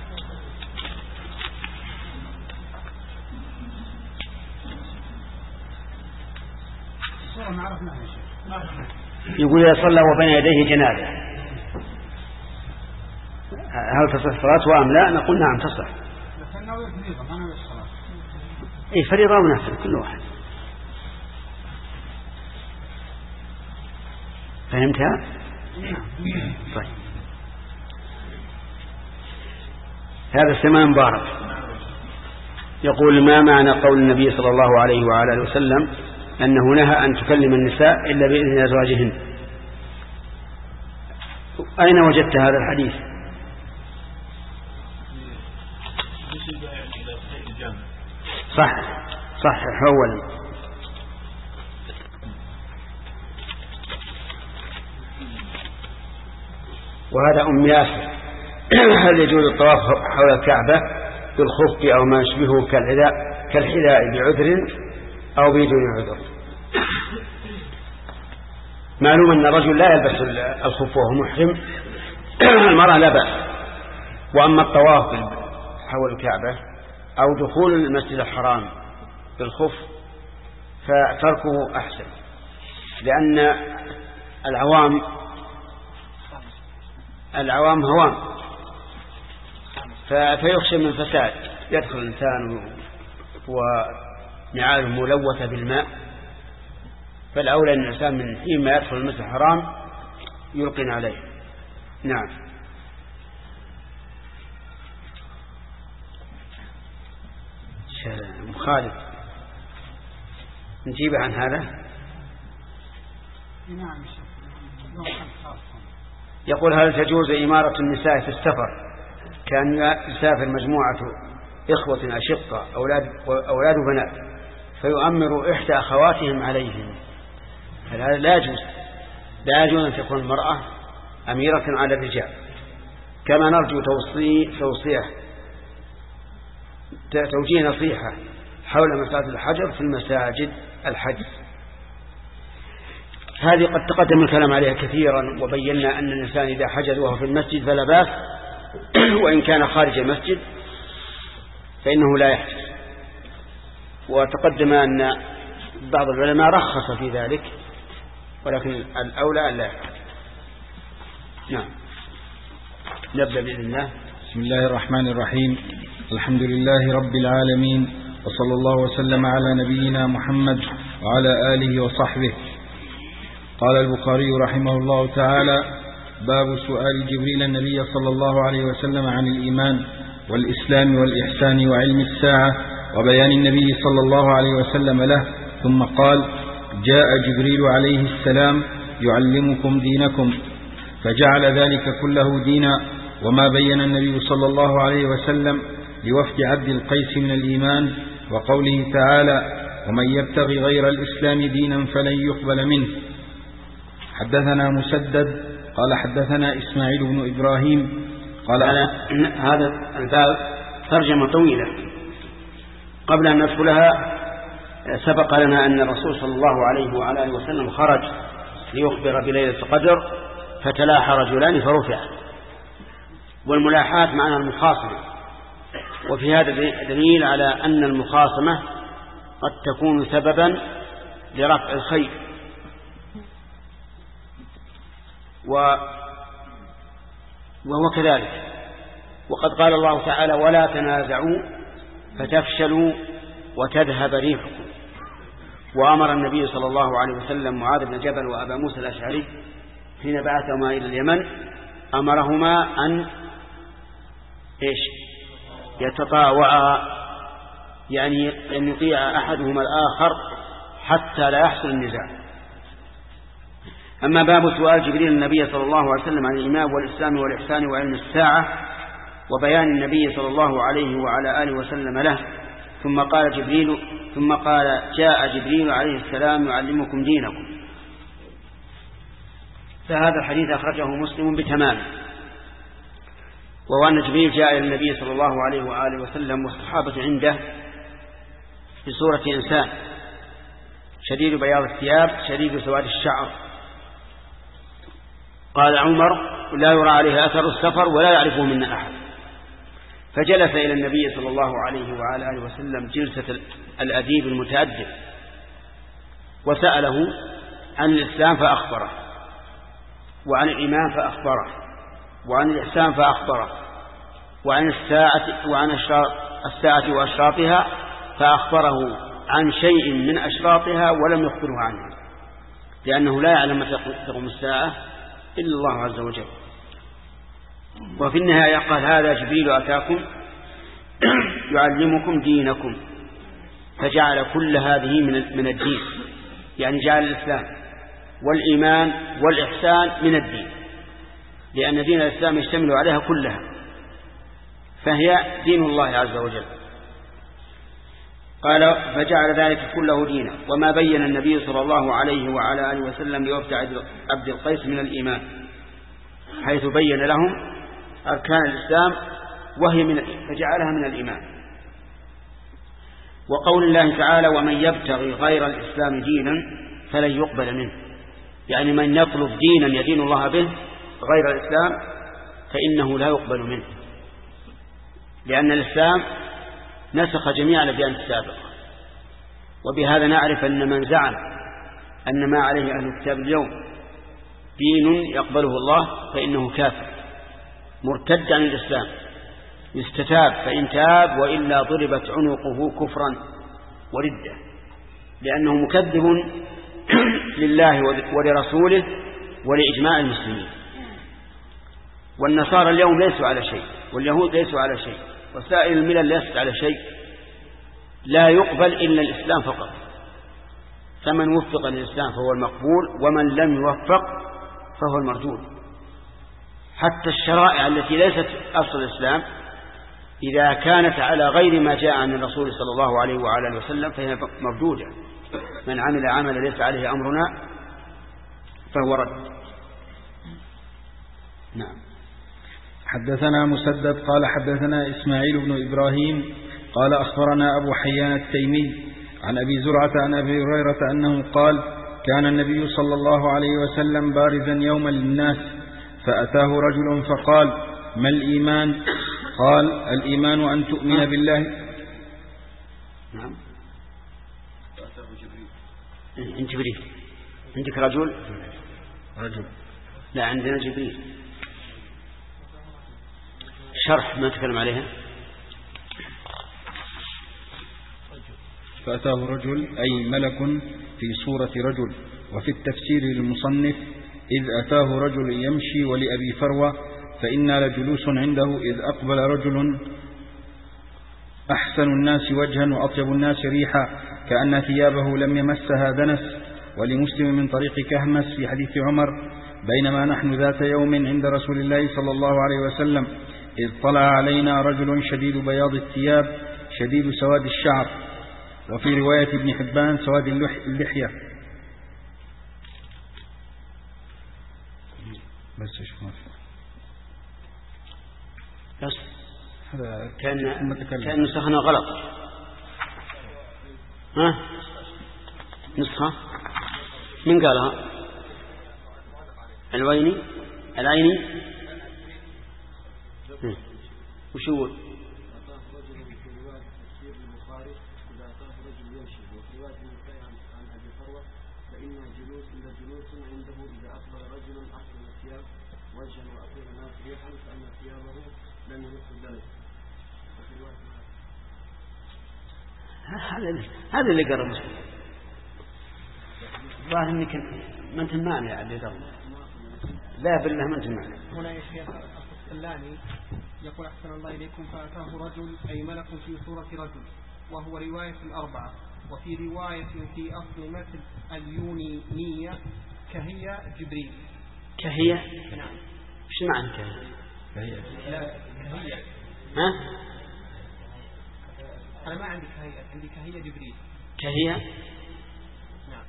يقول إذا صلى وبين يديه جنازة هل تصح صلاته أم لا؟ نقول نعم تصح. إيه فريضة ونافلة كل واحد. فهمتها؟ طيب هذا السماء مبارك يقول ما معنى قول النبي صلى الله عليه وعلى آله وسلم أنه نهى أن تكلم النساء إلا بإذن أزواجهن؟ أين وجدت هذا الحديث؟ صح أولا. وهذا أم ياسر هل يجوز الطواف حول الكعبة بالخف أو ما يشبهه كالحذاء بعذر أو بدون عذر؟ معلوم أن الرجل لا يلبس الخف وهو محرم، المرأة لا بأس. وأما الطواف حول الكعبة أو دخول المسجد الحرام بالخف فتركه أحسن، لأن العوام هوام فيخشى من فساد، يدخل الإنسان ونعاله ملوثة بالماء، فالأولى أن الإنسان من حين ما يدخل المسجد الحرام يلقن عليه. نعم. خالد نجيب عن هذا. يقول هل تجوز إمارة النساء في السفر كان يسافر مجموعة إخوة أشقة أولاد وبنات فيؤمر إحدى أخواتهم عليهم؟ هذا لا يجوز أن تكون المرأة أميرة على الرجال. كما نرجو توجيه نصيحة حول مساجد الحجر في المساجد الحج. هذه قد تقدم الكلام عليها كثيرا، وبينا أن الإنسان إذا حجز وهو في المسجد فلا بأس، وإن كان خارج المسجد فإنه لا يحجز. وتقدم أن بعض العلماء رخص في ذلك، ولكن الأولى أن لا يحجز. نعم. نبدأ بإذن الله. بسم الله الرحمن الرحيم. الحمد لله رب العالمين، وصلى الله وسلم على نبينا محمد وعلى آله وصحبه. قال البخاري رحمه الله تعالى: باب سؤال جبريل النبي صلى الله عليه وسلم عن الإيمان والإسلام والإحسان وعلم الساعة وبيان النبي صلى الله عليه وسلم له، ثم قال: جاء جبريل عليه السلام يعلمكم دينكم، فجعل ذلك كله دينا. وما بين النبي صلى الله عليه وسلم لوفد عبد القيس من الإيمان، وقوله تعالى: ومن يبتغي غير الإسلام دينا فلن يقبل منه. حدثنا مسدد قال حدثنا إسماعيل بن إبراهيم قال هذا الباب ترجمة طويلة. قبل أن ندخلها سبق لنا أن الرسول صلى الله عليه وعلى آله وسلم خرج ليخبر بليلة القدر فتلاحى رجلان فرفع، والملاحات معنى المخاصمة، وفي هذا دليل على أن المخاصمة قد تكون سببا لرفع الخير. وهو كذلك. وقد قال الله تعالى: ولا تنازعوا فتفشلوا وتذهب ريحكم. وأمر النبي صلى الله عليه وسلم معاذ بن جبل وأبا موسى الأشعري حين بعثهما إلى اليمن أمرهما أن يتطاوعا، يعني أن يطيع أحدهما الآخر حتى لا يحصل النزاع. أما باب سؤال جبريل النبي صلى الله عليه وسلم عن الإيمان والإسلام والإحسان وعلم الساعة وبيان النبي صلى الله عليه وعلى آله وسلم له، ثم قال جاء جبريل عليه السلام يعلمكم دينكم. فهذا الحديث أخرجه مسلم بتمام. وأن جبريل جاء إلى النبي صلى الله عليه وآله وسلم والصحابة عنده بصورة إنسان شديد بياض الثياب شديد سواد الشعر. قال عمر: لا يرى عليه أثر السفر ولا يعرفه منا أحد. فجلس إلى النبي صلى الله عليه وعلى آله وسلم جلسة الأديب المتأدب، وسأله عن الإسلام فأخبره، وعن الإيمان فأخبره، وعن الإحسان فأخبره، وعن الساعة وأشراطها فأخبره عن شيء من أشراطها ولم يخبره عنه، لأنه لا يعلم متى تقوم الساعة إلا الله عز وجل. وفي النهاية قال: هذا جبريل أتاكم يعلمكم دينكم. فجعل كل هذه من الدين، يعني جعل الإسلام والإيمان والإحسان من الدين، لأن دين الإسلام يشتمل عليها كلها، فهي دين الله عز وجل. قال: فجعل ذلك كله دينا. وما بين النبي صلى الله عليه وعلى آله وسلم لوفد عبد القيس من الإيمان، حيث بين لهم أركان الإسلام فجعلها من الإيمان. وقول الله تعالى: ومن يبتغي غير الإسلام دينا فلن يقبل منه، يعني من يطلب دينا يدين الله به غير الإسلام فإنه لا يقبل منه، لأن الإسلام نسخ جميع الأديان السابقة. وبهذا نعرف أن من زعم أن ما عليه أهل الكتاب اليوم دين يقبله الله فإنه كافر مرتد عن الإسلام، يستتاب فإن تاب، وإلا ضربت عنقه كفرا وردة، لأنه مكذب لله ولرسوله ولإجماع المسلمين. والنصارى اليوم ليسوا على شيء، واليهود ليسوا على شيء، وسائر الملل ليست على شيء، لا يقبل إلا الإسلام فقط. فمن وفق للإسلام فهو المقبول، ومن لم يوفق فهو المردود. حتى الشرائع التي ليست أصل الإسلام إذا كانت على غير ما جاء عن الرسول صلى الله عليه وعلى آله وسلم فهي مردودة. من عمل عملا ليس عليه أمرنا فهو رد. نعم. حدثنا مسدد قال حدثنا إسماعيل بن إبراهيم قال أخبرنا أبو حيان التيمي عن أبي زرعة عن أبي هريرة أنه قال: كان النبي صلى الله عليه وسلم بارزا يوما للناس، فأتاه رجل فقال: ما الإيمان؟ قال: الإيمان أن تؤمن بالله. نعم. جبريل. عندك رجل؟ لا، عندنا جبريل. شرح ما تكلم عليها. فأتاه رجل أي ملك في صورة رجل. وفي التفسير للمصنف: إذ أتاه رجل يمشي ولأبي فروة فإنا لجلوس عنده إذ أقبل رجل أحسن الناس وجها وأطيب الناس ريحا كأن ثيابه لم يمسها دنس. ولمسلم من طريق كهمس في حديث عمر: بينما نحن ذات يوم عند رسول الله صلى الله عليه وسلم إذ طلع علينا رجل شديد بياض الثياب شديد سواد الشعر. وفي رواية ابن حبان سواد اللحية. بس كان نسخنا غلط. ها؟ نسخة من قالها؟ العيني وشو فإن الجلوس عنده إذا أقبل رجل أحسن الثياب وجها وأطيب الناس ريحا فأن ثيابه لم يمس الدنس. هذا اللي قرر مسلم. ظاهر انك ما انت مانع اللي قرر. لا بالله ما انت مانع. هنا يا شيخ السلاني يقول أحسن الله إليكم فأتاه رجل أي ملك في صورة رجل، وهو رواية الأربعة، وفي رواية في أصل مثل اليونينية كهي جبريل. كهي؟ نعم. ايش معنى كهي؟ لا كهي. ها؟ أنا ما عندي كهي، عندي كهي جبريل. كهي؟ نعم.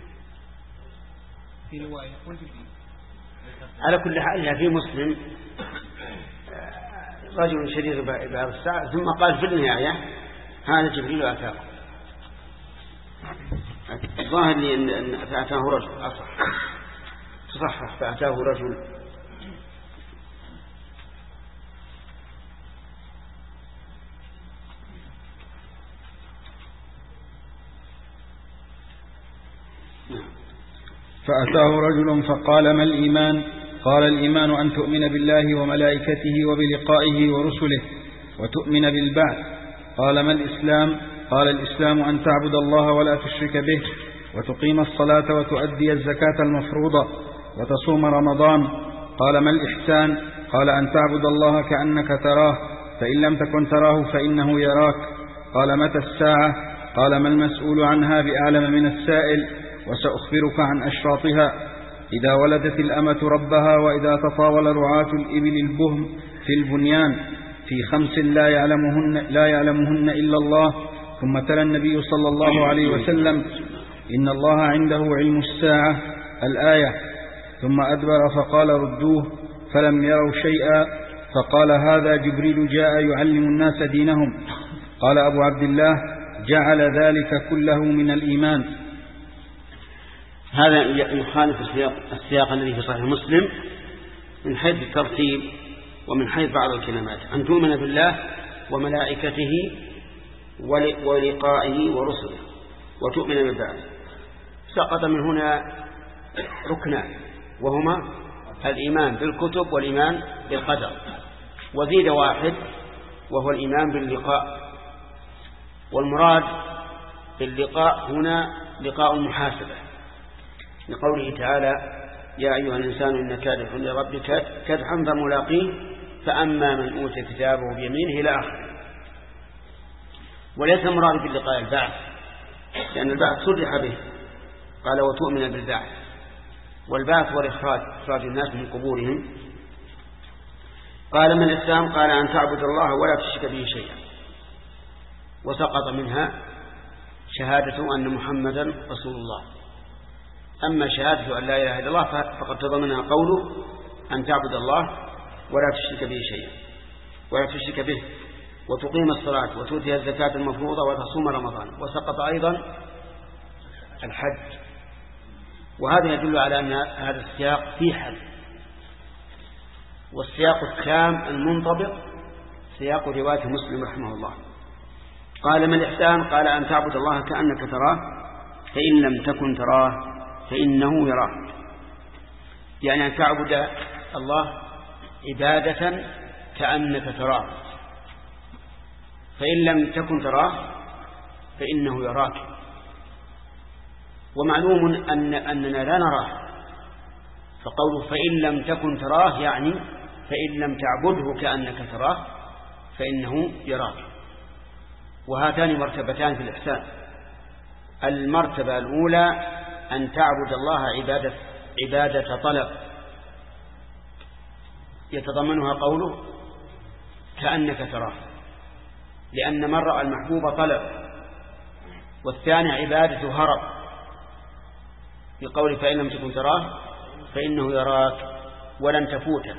في رواية والجبريل. على كل حال في مسلم رجل شديد بعض الساعة ثم قال في النهاية هذا جبريل أتاه. الظاهر لي أن فأتاه رجل أصح تصحح فأتاه رجل. فأتاه رجل فقال ما الإيمان؟ قال الإيمان أن تؤمن بالله وملائكته وبلقائه ورسله وتؤمن بالبعث. قال ما الإسلام؟ قال الإسلام أن تعبد الله ولا تشرك به وتقيم الصلاة وتؤدي الزكاة المفروضة وتصوم رمضان. قال ما الإحسان؟ قال أن تعبد الله كأنك تراه فإن لم تكن تراه فإنه يراك. قال متى الساعة؟ قال ما المسؤول عنها بأعلم من السائل وسأخبرك عن أشراطها. إذا ولدت الأمة ربها وإذا تطاول رعاة الإبل البهم في البنيان في 5 لا يعلمهن إلا الله. ثم تلا النبي صلى الله عليه وسلم إن الله عنده علم الساعة الآية. ثم أدبر فقال ردوه فلم يروا شيئا. فقال هذا جبريل جاء يعلم الناس دينهم. قال أبو عبد الله جعل ذلك كله من الإيمان. هذا يخالف السياق الذي في صحيح مسلم من حيث الترتيب ومن حيث بعض الكلمات. أن تؤمن بالله وملائكته ولقائه ورسله وتؤمن بالبعث. سقط من هنا ركنان وهما الإيمان بالكتب والإيمان بالقدر، وزيد واحد وهو الإيمان باللقاء. والمراد باللقاء هنا لقاء المحاسبة لقوله تعالى يا أيها الإنسان إنك كادح لربك كدحا فملاقيه فأما من أوتي كتابه بيمينه إلى آخره. وليس المراد باللقاء البعث لأن البعث صرح به قال وتؤمن بالبعث، والبعث والإخراج الناس من قبورهم. قال من الإسلام؟ قال أن تعبد الله ولا تشرك به شيئا، وسقط منها شهادة أن محمدا رسول الله. أما شهادة أن لا إله إلا الله فقد تضمنها قوله أن تعبد الله ولا تشرك به شيئا ولا تشرك به وتقيم الصلاة وتؤتي الزكاة المفروضة وتصوم رمضان. وسقط أيضا الحج. وهذا يدل على أن هذا السياق فيه حل. والسياق التام المنطبق سياق رواية مسلم رحمه الله. قال ما الإحسان؟ قال أن تعبد الله كأنك تراه فإن لم تكن تراه فإنه يراك. يعني أن تعبد الله عبادة كأنك تراه فإن لم تكن تراه فإنه يراك. ومعلوم أننا لا نراه، فقوله فإن لم تكن تراه يعني فإن لم تعبده كأنك تراه فإنه يراك. وهاتان مرتبتان في الإحسان. المرتبة الأولى أن تعبد الله عبادة طلب يتضمنها قوله كأنك تراه، لأن من رأى المحبوب طلب. والثاني عبادة هرب بقول فإن لم تكن تراه فإنه يراك ولن تفوته.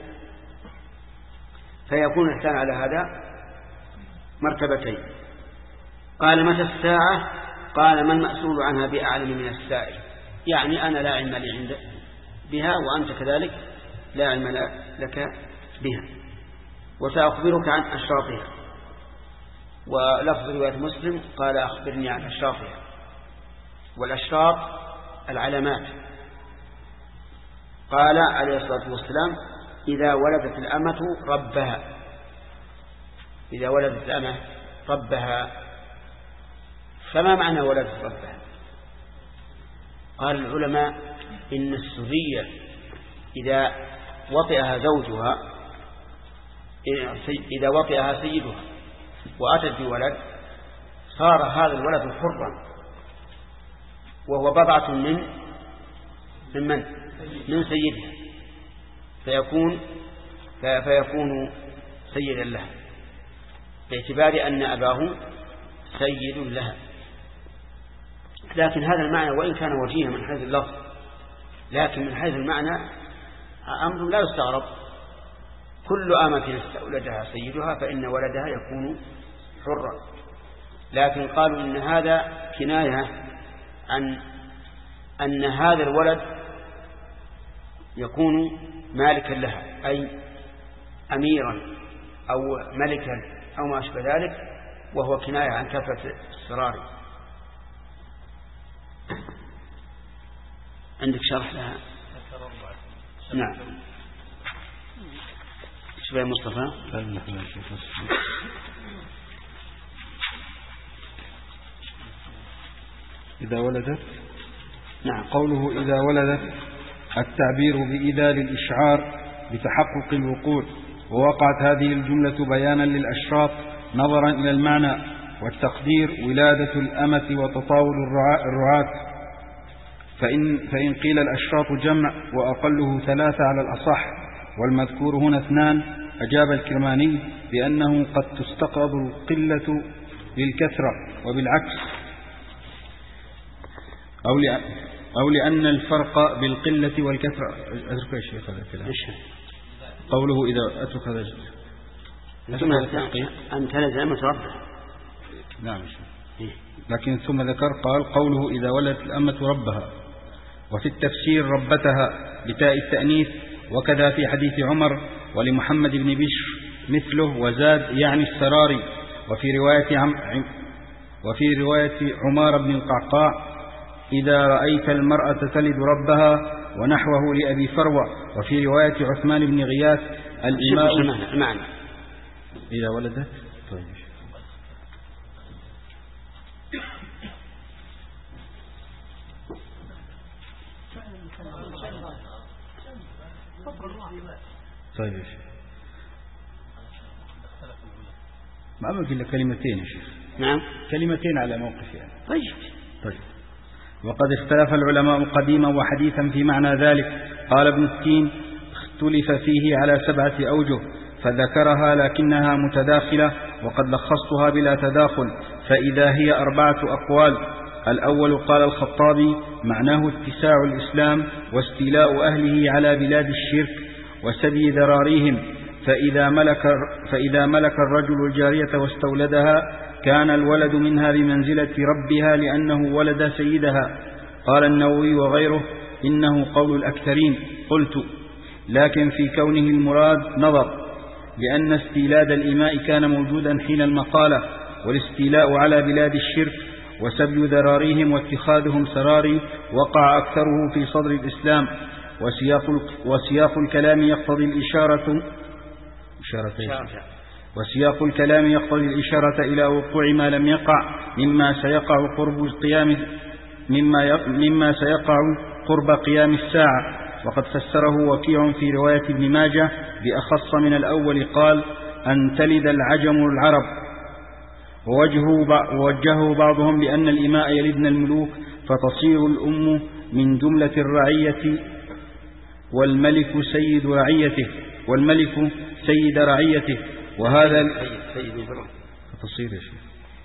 فيكون الإحسان على هذا مرتبتين. قال متى الساعة؟ قال ما المسؤول عنها بأعلم من السائل. يعني أنا لا علم لي عند بها وأنت كذلك لا علم لك بها، وسأخبرك عن أشراطها. ولفظ رواية مسلم قال أخبرني عن أشراطها. والأشراط العلامات. قال عليه الصلاة والسلام: إذا ولدت الأمة ربها، إذا ولدت الأمة ربها. فما معنى ولدت ربها؟ قال العلماء: إن السرية إذا وطئها زوجها، إذا وطئها سيدها وأتت بولد، صار هذا الولد حرا، وهو بضعة من سيدها، فيكون سيدا لها، باعتبار أن أباه سيد لها. لكن هذا المعنى وإن كان وجيها من حيث اللفظ، لكن من حيث المعنى أمر لا يستغرب. كل آمة استولدها سيدها فإن ولدها يكون حرا. لكن قالوا إن هذا كناية عن أن هذا الولد يكون مالكا لها، أي أميرا أو ملكا أو ما أشبه ذلك، وهو كناية عن كثرة السرار. عندك شرح لها؟ نعم. شبه مصطفى. إذا ولدت. نعم. قوله إذا ولدت التعبير بإذا للإشعار بتحقق الوقوع، ووقعت هذه الجملة بيانا للأشراط نظرا إلى المعنى، والتقدير ولادة الأمة وتطاول الرعاة. فإن قيل الأشراط جمع وأقله 3 على الأصح، والمذكور هنا 2، أجاب الكرماني بأنه قد تستقرض القلة للكثرة، وبالعكس، أو لأن الفرق بالقلة والكثرة. أترك يا شيخ هذا الكلام. قوله إذا أترك هذا أن تلد أمة ربها. نعم. لكن ثم ذكر قال: قوله إذا ولدت الأمة ربها. وفي التفسير ربتها بتاء التأنيث، وكذا في حديث عمر ولمحمد بن بشر مثله، وزاد يعني السراري. وفي رواية عمار بن القعقاع: إذا رأيت المرأة تلد ربها، ونحوه لأبي فروة. وفي رواية عثمان بن غياث: الإماء المعنى إذا ولدت. طيب. طيب يا شيخ، ما أقول لك كلمتين يا شيخ. نعم. كلمتين على موقف يعني. طيب. وقد اختلف العلماء قديما وحديثا في معنى ذلك. قال ابن التين: اختلف فيه على 7 أوجه، فذكرها لكنها متداخلة، وقد لخصتها بلا تداخل، فإذا هي 4 أقوال. الأول قال الخطابي: معناه اتساع الإسلام واستيلاء أهله على بلاد الشرك وسبي ذراريهم، فإذا ملك الرجل الجارية واستولدها كان الولد منها بمنزلة ربها لأنه ولد سيدها. قال النووي وغيره: إنه قول الأكثرين. قلت: لكن في كونه المراد نظر، لأن استيلاد الإماء كان موجودا حين المقالة، والاستيلاء على بلاد الشرك وسبي ذراريهم واتخاذهم سراري وقع أكثره في صدر الإسلام، وسياق الكلام يقتضي الإشارة إلى وقوع ما لم يقع مما سيقع قرب قيام الساعة. وقد فسره وكيع في رواية ابن ماجه بأخص من الأول، قال: أن تلد العجم العرب. ووجهه بعضهم بأن الإماء يلدن الملوك، فتصير الأم من جملة الرعية، والملك سيد رعيته. وهذا فتصير يا شيخ،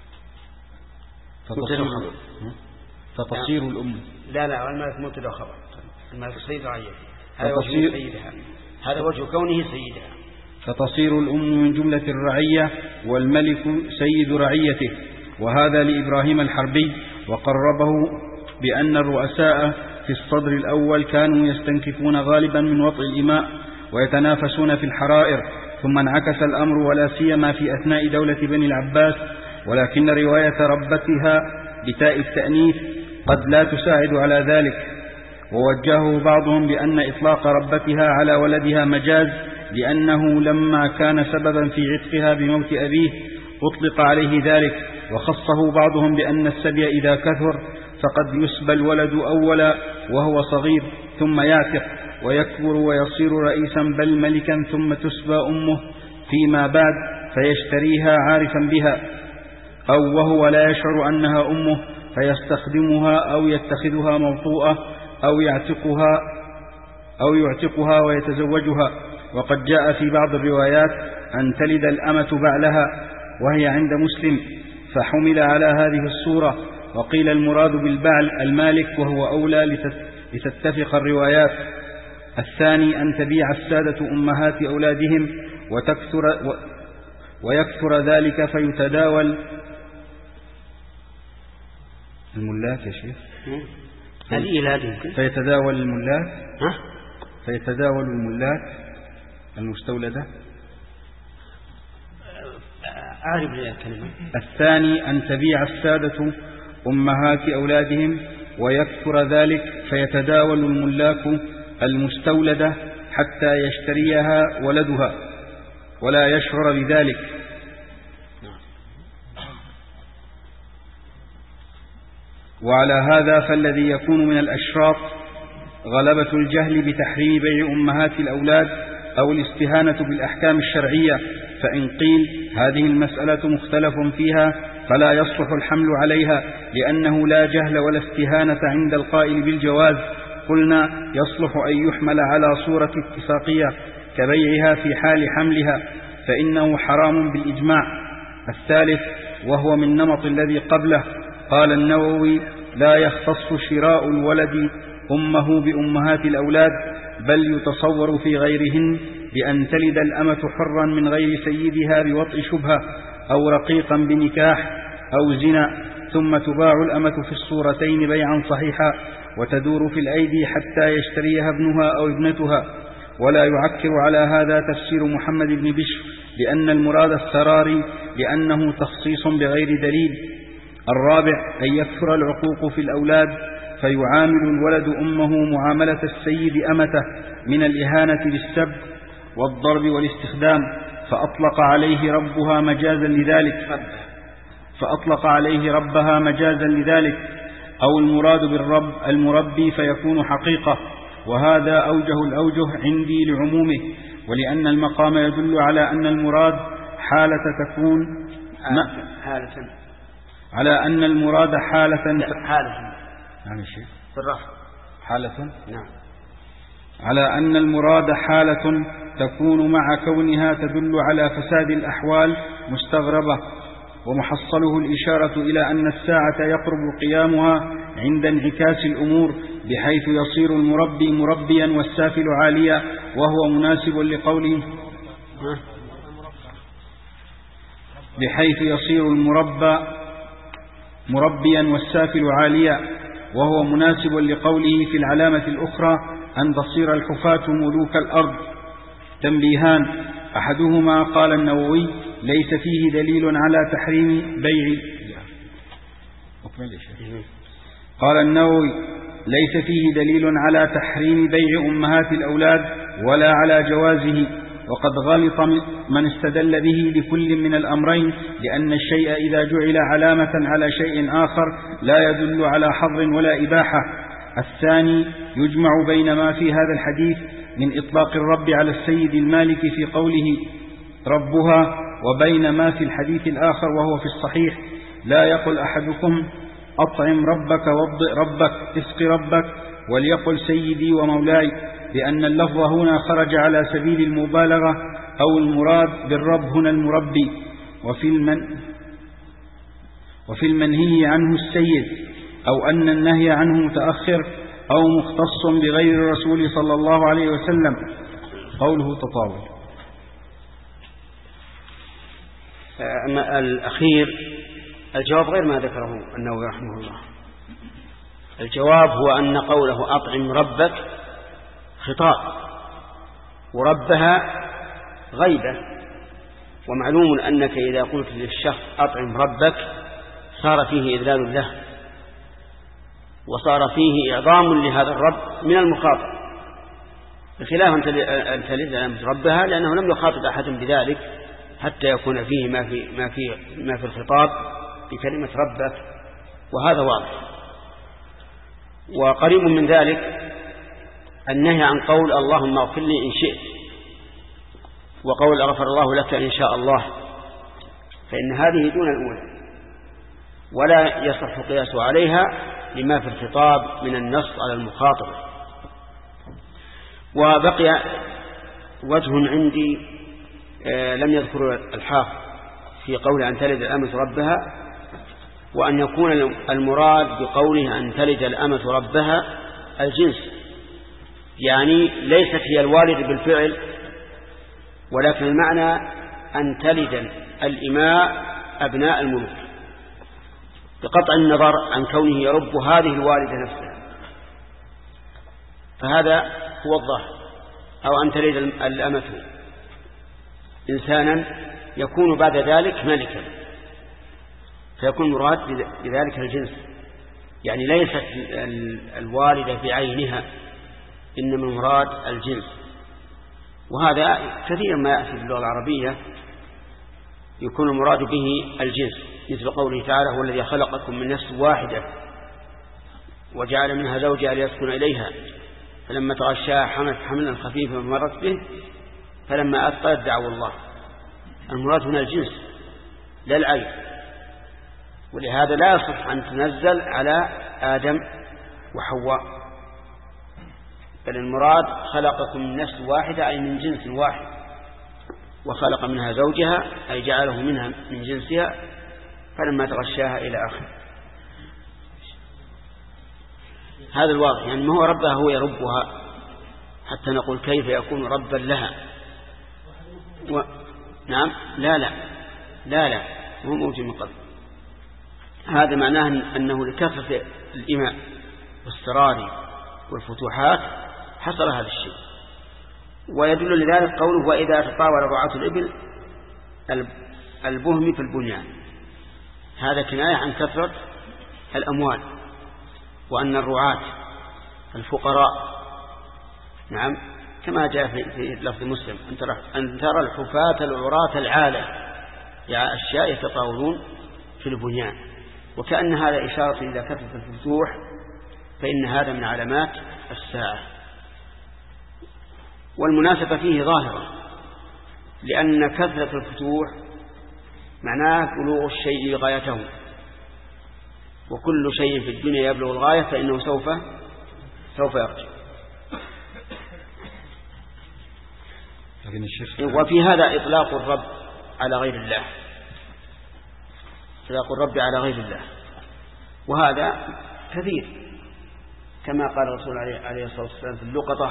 فتصير الأم. لا والملك مبتدا خبر. الملك سيد رعيته، هذا وجه سيدها، هذا وجه كونه سيدها. فتصير الأم من جملة الرعية، والملك سيد رعيته. وهذا لإبراهيم الحربي، وقربه بأن الرؤساء في الصدر الأول كانوا يستنكفون غالبا من وطء الإماء ويتنافسون في الحرائر، ثم انعكس الأمر، ولا سيما في أثناء دولة بني العباس. ولكن رواية ربتها بتاء التأنيث قد لا تساعد على ذلك، ووجهه بعضهم بأن إطلاق ربتها على ولدها مجاز، لأنه لما كان سببا في عتقها بموت أبيه أطلق عليه ذلك. وخصه بعضهم بأن السبي إذا كثر فقد يسبى الولد أولا وهو صغير ثم يعتق ويكبر ويصير رئيسا بل ملكا، ثم تسبى أمه فيما بعد فيشتريها عارفا بها، أو وهو لا يشعر أنها أمه فيستخدمها أو يتخذها موطوءة أو يعتقها ويتزوجها. وقد جاء في بعض الروايات أن تلد الأمة بعلها، وهي عند مسلم، فحمل على هذه الصورة. وقيل المراد بالبعل المالك، وهو أولى لتتفق الروايات. الثاني أن تبيع السادة أمهات أولادهم ويكثر ذلك فيتداول الملاك يا شيخ، فيتداول الملاك المستولدة. أعرف لي الكلمة. الثاني أن تبيع السادة أمهات أولادهم ويكثر ذلك فيتداول الملاك المستولدة حتى يشتريها ولدها ولا يشعر بذلك. وعلى هذا فالذي يكون من الأشراط غلبة الجهل بتحريم بيع أمهات الأولاد أو الاستهانة بالأحكام الشرعية. فإن قيل هذه المسألة مختلف فيها فلا يصلح الحمل عليها، لأنه لا جهل ولا استهانة عند القائل بالجواز، قلنا يصلح أن يحمل على صورة اتفاقية كبيعها في حال حملها، فإنه حرام بالإجماع. الثالث وهو من نمط الذي قبله، قال النووي: لا يختص شراء الولد أمه بأمهات الأولاد، بل يتصور في غيرهن بأن تلد الأمة حرا من غير سيدها بوطء شبهة، أو رقيقا بنكاح أو زنا، ثم تباع الأمة في الصورتين بيعا صحيحا، وتدور في الأيدي حتى يشتريها ابنها أو ابنتها. ولا يعكر على هذا تفسير محمد بن بشر بأن المراد السراري، لأنه تخصيص بغير دليل. الرابع أن يكثر العقوق في الأولاد، فيعامل الولد أمه معاملة السيد أمته من الإهانة بالسب والضرب والاستخدام، فأطلق عليه ربها مجازا لذلك، أو المراد بالرب المربي فيكون حقيقة. وهذا أوجه الأوجه عندي لعمومه، ولأن المقام يدل على أن المراد حالة على أن المراد حالة نعم شيء حالة نعم على أن المراد حالة تكون مع كونها تدل على فساد الأحوال مستغربة. ومحصله الإشارة إلى أن الساعة يقرب قيامها عند انعكاس الأمور، بحيث يصير المربي مربيا والسافل عاليا، وهو مناسب لقوله بحيث يصير المربى مربيا والسافل عاليا، وهو مناسب لقوله في العلامة الأخرى أن تصير الحفاة ملوك الأرض. تنبيهان: أحدهما قال النووي: ليس فيه دليل على تحريم بيع قال النووي: ليس فيه دليل على تحريم بيع أمهات الأولاد ولا على جوازه. وقد غلط من استدل به لكل من الأمرين، لأن الشيء إذا جعل علامة على شيء آخر لا يدل على حظر ولا إباحة. الثاني يجمع بين ما في هذا الحديث من إطلاق الرب على السيد المالك في قوله ربها، وبين ما في الحديث الآخر وهو في الصحيح: لا يقل أحدكم أطعم ربك وابضئ ربك اسق ربك، وليقل سيدي ومولاي، لأن اللفظ هنا خرج على سبيل المبالغة، أو المراد بالرب هنا المربي. وفي المنهي عنه السيد، أو أن النهي عنه متأخر أو مختص بغير الرسول صلى الله عليه وسلم. قوله تطاول. أما الأخير الجواب غير ما ذكره النووي رحمه الله. الجواب هو أن قوله أطعم ربك خطاب، وربها غيبة، ومعلوم أنك إذا قلت للشخص أطعم ربك صار فيه إذلال له، وصار فيه إعظام لهذا الرب من المخاطب، بخلاف أن تلد الأمة ربها، لأنه لم يخاطب أحد بذلك حتى يكون فيه ما في الخطاب بكلمة ربك، وهذا واضح. وقريب من ذلك النهي عن قول اللهم اغفر لي إن شئت، وقول غفر الله لك إن شاء الله، فإن هذه دون الأولى، ولا يصح قياس عليها لما في الخطاب من النص على المخاطب. وبقي وجه عندي لم يذكر الحافظ في قول أن تلد الأمة ربها، وأن يكون المراد بقوله أن تلد الأمة ربها الجنس، يعني ليست هي الوالد بالفعل، ولكن المعنى أن تلد الإماء أبناء الملوك، بقطع النظر عن كونه يرب هذه الوالدة نفسها، فهذا هو الظاهر. أو أن تلد الأمة إنسانا يكون بعد ذلك ملكا، فيكون مراد بذلك الجنس، يعني ليست الوالدة بعينها، إنما المراد الجنس. وهذا كثيرا ما يأتي في اللغة العربية يكون المراد به الجنس، مثل قوله تعالى هو الذي خلقكم من نفس واحدة وجعل منها زوجها ليسكن إليها فلما تغشاها حملت حملا خفيفا فمرت به فلما أثقلت دعوا الله. المراد هنا الجنس لا العين، ولهذا لا يصح أن تنزل على آدم وحواء، بل المراد خلقكم من نفس واحدة أي من جنس واحد، وخلق منها زوجها أي جعله منها من جنسها فلما تغشاها إلى آخره. هذا الواضح، يعني ما هو ربها هو يربها حتى نقول كيف يكون ربا لها. نعم لا هو موجود من قبل. هذا معناه أنه لكثرة الإماء والسرار والفتوحات حصل هذا الشيء. ويدل لذلك قوله وإذا تطاول رعاة الإبل البهم في البنيان، هذا كناية عن كثرة الأموال، وأن الرعاة الفقراء نعم كما جاء في لفظ مسلم أن ترى الحفاة العراة العالة يعني أشياء يتطاولون في البنيان، وكأن هذا إشارة إلى كثرة الفتوح، فإن هذا من علامات الساعة. والمناسبة فيه ظاهرة، لأن كثرة الفتوح معناه بلوغ الشيء غايته، وكل شيء في الدنيا يبلغ الغاية فإنه سوف يرجع. وفي هذا إطلاق الرب على غير الله، إطلاق الرب على غير الله، وهذا كثير كما قال الرسول عليه الصلاة والسلام في اللقطة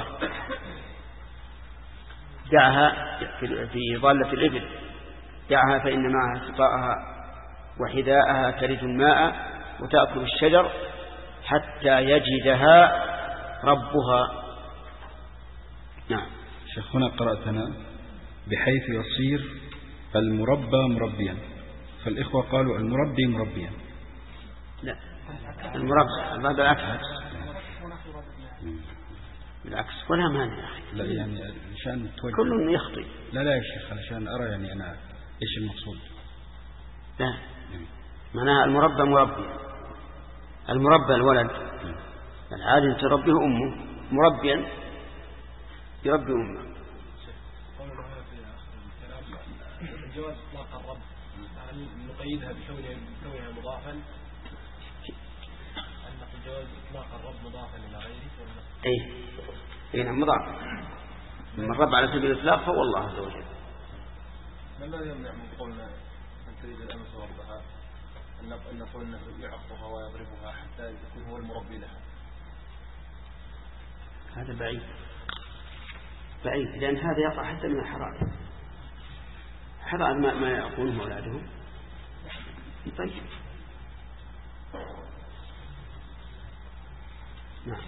دعها في ضالة الإبل، دعها فإن معها سقاءها وحذاءها ترد الماء وتأكل الشجر حتى يجدها ربها. نعم. شيخ هنا قرأتنا بحيث يصير المربى مربيا، فالإخوة قالوا المربي مربيا. لا المربى بالعكس ولا مانع يا أخي. لا يعني عشان كل يخطئ. لا يا شيخ علشان أرى يعني أنا إيش المقصود. لا معناها المربى مربي، المربى الولد العادي تربيه أمه، مربيا يربي أمه. الجواز إطلاق الرب هل نقيدها بكونها مضافا؟ هل نقول جواز إطلاق الرب مضافا إلى غيره؟ أي نعم مضاف. من الرب على سبيل الإطلاق فهو الله عز وجل. ما الذي يمنع من قولنا أن تريد الأمة ربها أن نقول أنه يعقها ويضربها حتى يكون هو المربي لها؟ هذا بعيد لأن هذا يقع حتى من الحرائر. حرائر ما يقولونه أولادهم. طيب نعم.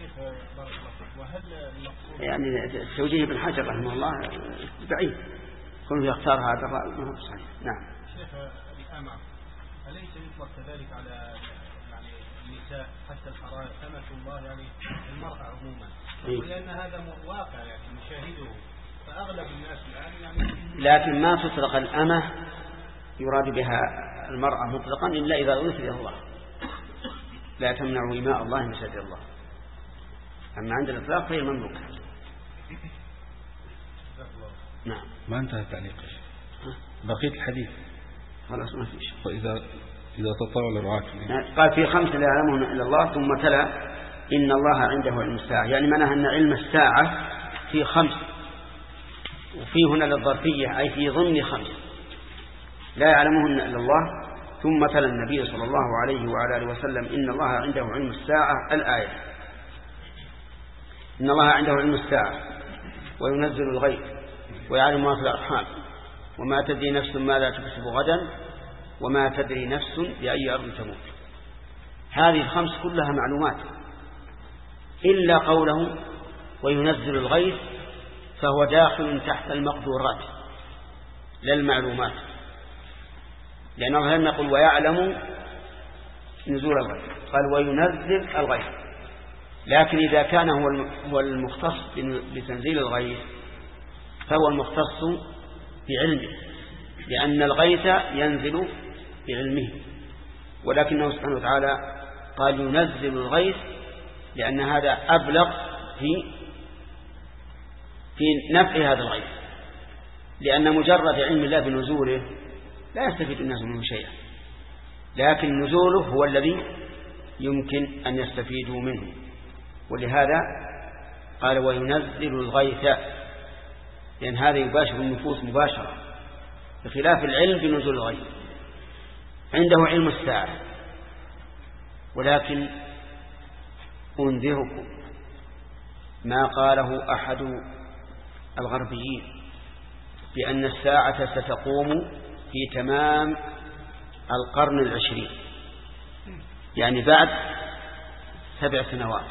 يعني التوجيه ابن حجر رحمه الله بعيد، كله يختار هذا الرأي ما هو صحيح. نعم. شيخ الإمام أليس يطلق كذلك على يعني النساء حتى الحرائر أمة الله يعني المرأة عموما، ولأن هذا واقع يعني نشاهده فأغلب الناس الآن يعني. لكن ما تطلق الأمة يراد بها المرأة مطلقا إلا إذا أضيف إلى الله، لا تمنعوا إماء الله مساجد الله. أما عند الإطلاق فهي المملوكة. نعم. ما انتهى التعليق بقية الحديث خلاص ما فيش. إذا تطاول الرعاة قال في 5 لا يعلمهن إلا الله، ثم تلا إن الله عنده علم الساعة، يعني معناها أن علم الساعة في 5، وفي هنا للظرفية أي في ضمن 5 لا يعلمهن إلا الله. ثم تلا النبي صلى الله عليه وعلى آله وسلم إن الله عنده علم الساعة الآية. إن الله عنده علم الساعة وينزل الغيث ويعلم ما في الأرحام وما تدري نفس ماذا تكسب غدا وما تدري نفس بأي أرض تموت. هذه 5 كلها معلومات، إلا قوله وينزل الغيث فهو داخل تحت المقدورات لا المعلومات، لأن الله لم يقل ويعلم نزول الغيث، قال وينزل الغيث. لكن إذا كان هو المختص بتنزيل الغيث فهو المختص بعلمه، لأن الغيث ينزل بعلمه، ولكنه سبحانه وتعالى قال ينزل الغيث لأن هذا أبلغ في نفع هذا الغيث، لأن مجرد علم الله بنزوله لا يستفيد الناس منه شيئا، لكن نزوله هو الذي يمكن أن يستفيدوا منه. ولهذا قال وينزل الغيث، لأن هذا يباشر النفوس مباشرة بخلاف العلم بنزول الغيث. عنده علم الساعة، ولكن أنذركم ما قاله أحد الغربيين بأن الساعة ستقوم في تمام القرن 20، يعني بعد 7 سنوات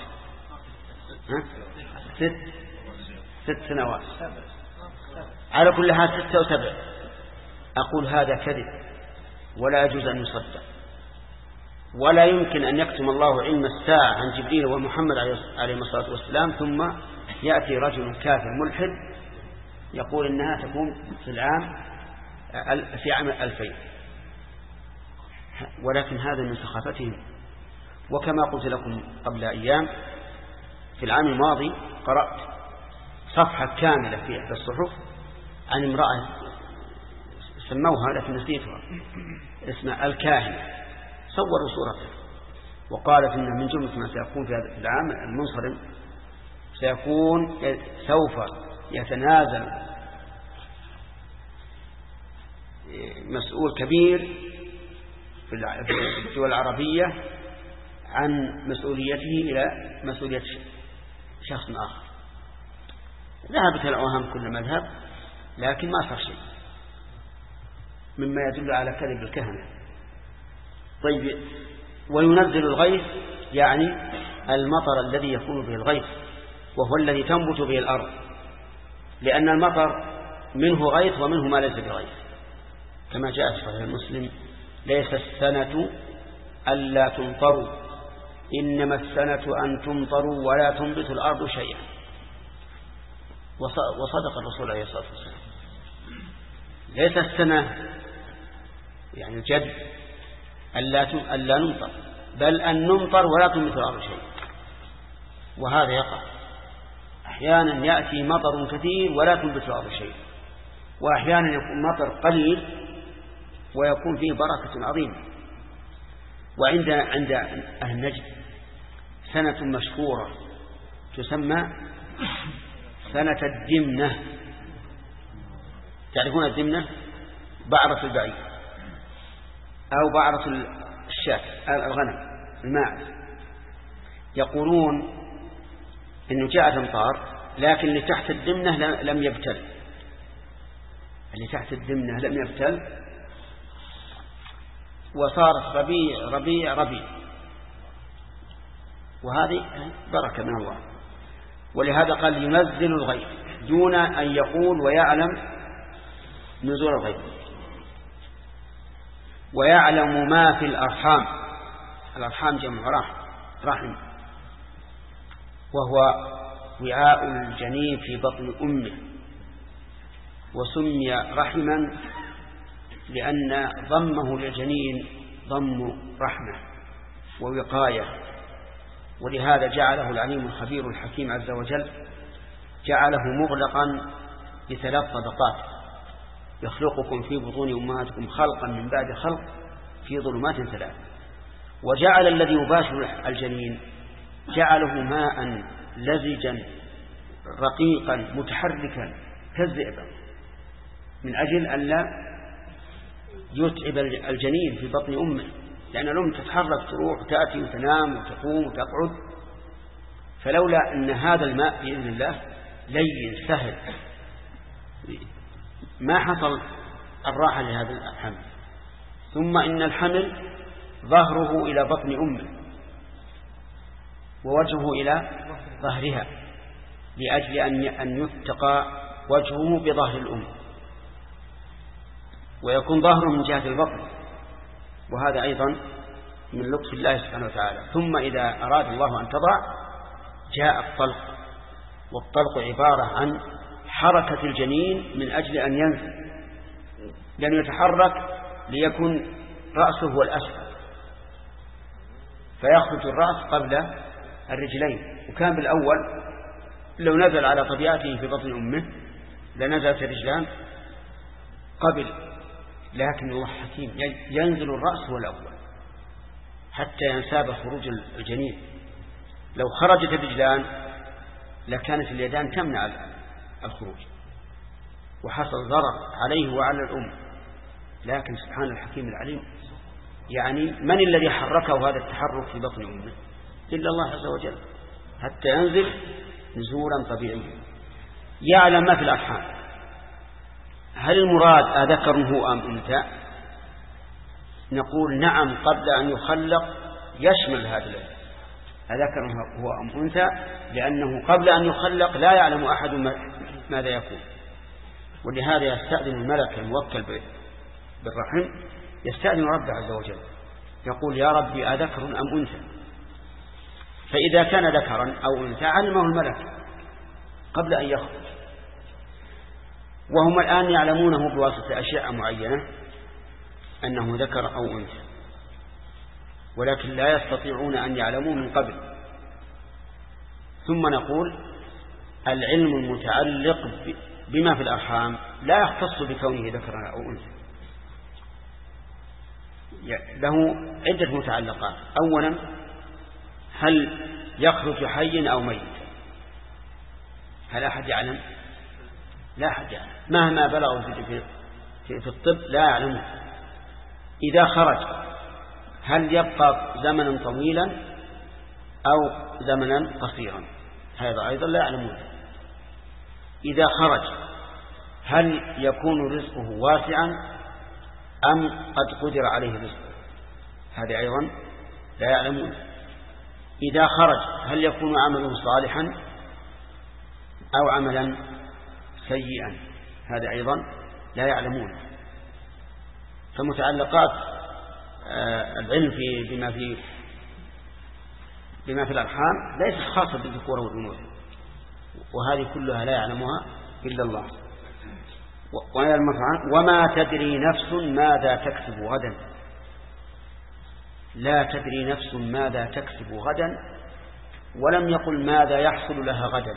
6 سنوات على كل حال 6 و7. أقول هذا كذب ولا يجوز أن يصدق، ولا يمكن أن يكتم الله علم الساعة عن جبريل ومحمد عليه الصلاة والسلام ثم يأتي رجل كافر ملحد يقول إنها تكون في عام 2000. ولكن هذا من سخافتهم. وكما قلت لكم قبل أيام في العام الماضي قرأت صفحة كاملة في إحدى الصحف عن امرأة سموها لكن نسيتها، اسمها الكاهنة، صوروا صورتها وقالت إن من جملة ما سيكون في هذا العام المنصرم سوف يتنازل مسؤول كبير في الدول العربية عن مسؤوليته إلى مسؤولية شخص آخر. ذهبت الأوهام كل مذهب، لكن ما صار شيء مما يدل على كذب الكهنة. طيب، وينزل الغيث يعني المطر الذي يكون به الغيث، وهو الذي تنبت به الأرض، لأن المطر منه غيث ومنه ما ليس بغيث، كما جاء في صحيح مسلم ليس السنة ألا تمطروا إنما السنة أن تمطروا ولا تنبت الأرض شيئا. وصدق الرسول عليه الصلاة والسلام. ليس السنة يعني الجد ألا نمطر، بل أن نمطر ولا تنبت الأرض شيئا. وهذا يقع أحيانا، يأتي مطر كثير ولا تنبت الأرض شيئا، وأحيانا يكون مطر قليل ويكون فيه بركة عظيمة. عند أهل نجد سنة مشهورة تسمى سنة الدمنة. تعرفون الدمنة؟ بعرة البعير أو بعرة الشاة الغنم الماعز. يقولون إنه جاءت أمطار لكن اللي تحت الدمنة لم يبتل، اللي تحت الدمنة لم يبتل، وصارت ربيع، وهذه بركة من الله. ولهذا قال ينزل الغيث دون أن يقول ويعلم نزول الغيث. ويعلم ما في الأرحام، الأرحام جمع رحم، وهو وعاء الجنين في بطن أمه، وسمي رحما لأن ضمه للجنين ضم رحمة ووقاية، ولهذا جعله العليم الخبير الحكيم عز وجل جعله مغلقا بثلاث طبقات: يخلقكم في بطون أمهاتكم خلقا من بعد خلق في ظلمات ثلاث. وجعل الذي يباشر الجنين جعله ماء لزجا رقيقا متحركا كالزئبق، من أجل أن لا يتعب الجنين في بطن أمه، لأن الأم تتحرك تروح وتأتي وتنام وتقوم وتقعد، فلولا أن هذا الماء بإذن الله لين سهل ما حصل الراحة لهذا الحمل. ثم إن الحمل ظهره إلى بطن أمه ووجهه إلى ظهرها، لأجل أن يتقى وجهه بظهر الأم، ويكون ظهره من جهة البطن، وهذا أيضا من لطف الله سبحانه وتعالى. ثم إذا أراد الله أن تضع جاء الطلق، والطلق عبارة عن حركة الجنين من أجل أن ينزل، لأنه يتحرك ليكون رأسه هو الأسفل، فيخرج الرأس قبل الرجلين. وكان بالأول لو نزل على طبيعته في بطن أمه لنزلت الرجلان قبل، لكن الله حكيم ينزل الرأس هو الأول حتى ينساب خروج الجنين. لو خرجت الرجلان لكانت اليدان تمنع الخروج وحصل ضرر عليه وعلى الأم، لكن سبحان الحكيم العليم، يعني من الذي حركه هذا التحرك في بطن أمه إلا الله عز وجل، حتى ينزل نزولا طبيعيا. يعلم ما في الأرحام. هل المراد أذكر هو أم أنثى؟ نقول نعم، قبل أن يخلق يشمل هذا أذكر هو أم أنثى، لأنه قبل أن يخلق لا يعلم أحد ماذا يكون. ولهذا يستأذن الملك الموكل بالرحم، يستأذن ربه عز وجل يقول يا ربي أذكر أم أنثى؟ فإذا كان ذكرا أو أنثى علمه الملك قبل أن يخرج، وهم الآن يعلمونه بواسطة أشياء معينة أنه ذكر أو أنثى، ولكن لا يستطيعون أن يعلموا من قبل. ثم نقول العلم المتعلق بما في الأرحام لا يختص بكونه ذكرا أو أنثى، له عدة متعلقات. أولا هل يخرج حي أو ميت؟ هل أحد يعلم؟ لا أحد يعلم، مهما بلغوا في الطب لا يعلمون. إذا خرج هل يبقى زمنا طويلا أو زمنا قصيرا؟ هذا أيضا لا يعلمون. إذا خرج هل يكون رزقه واسعا أم قد قدر عليه رزقه؟ هذا أيضا لا يعلمون. إذا خرج هل يكون عمله صالحا أو عملا سيئا؟ هذا أيضا لا يعلمون. فمتعلقات العلم بما في الأرحام ليست خاصة بالذكور والأنوثة، وهذه كلها لا يعلمها إلا الله. وما تدري نفس ماذا تكسب غدا، لا تدري نفس ماذا تكسب غدا، ولم يقل ماذا يحصل لها غدا،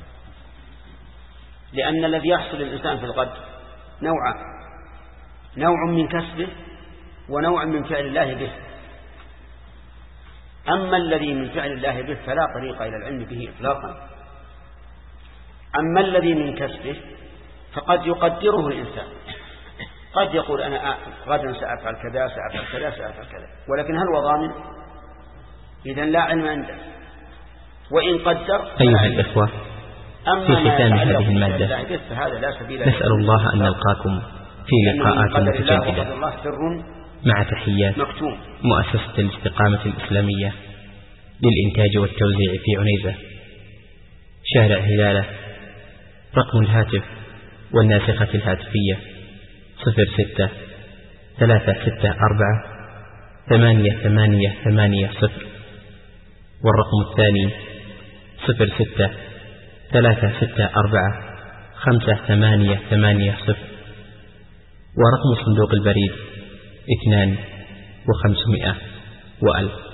لأن الذي يحصل للإنسان في الغد نوعان: نوع من كسبه ونوع من فعل الله به. أما الذي من فعل الله به فلا طريق إلى العلم به إطلاقا. أما الذي من كسبه فقد يقدره الإنسان، قد يقول أنا غدا سأفعل كذا سأفعل كذا سأفعل كذا، ولكن هل هو ضامن؟ إذن لا علم عنده. وإن قدر أيها الإخوة، في ختام هذه المادة نسأل الله أن نلقاكم في لقاءات متجددة، مع تحيات مؤسسة الاستقامة الإسلامية للإنتاج والتوزيع في عنيزة، شارع هلالة. رقم الهاتف والناسخة الهاتفية 06-364 8880. والرقم الثاني 06-364-5880. ورقم صندوق البريد 2500 و1000.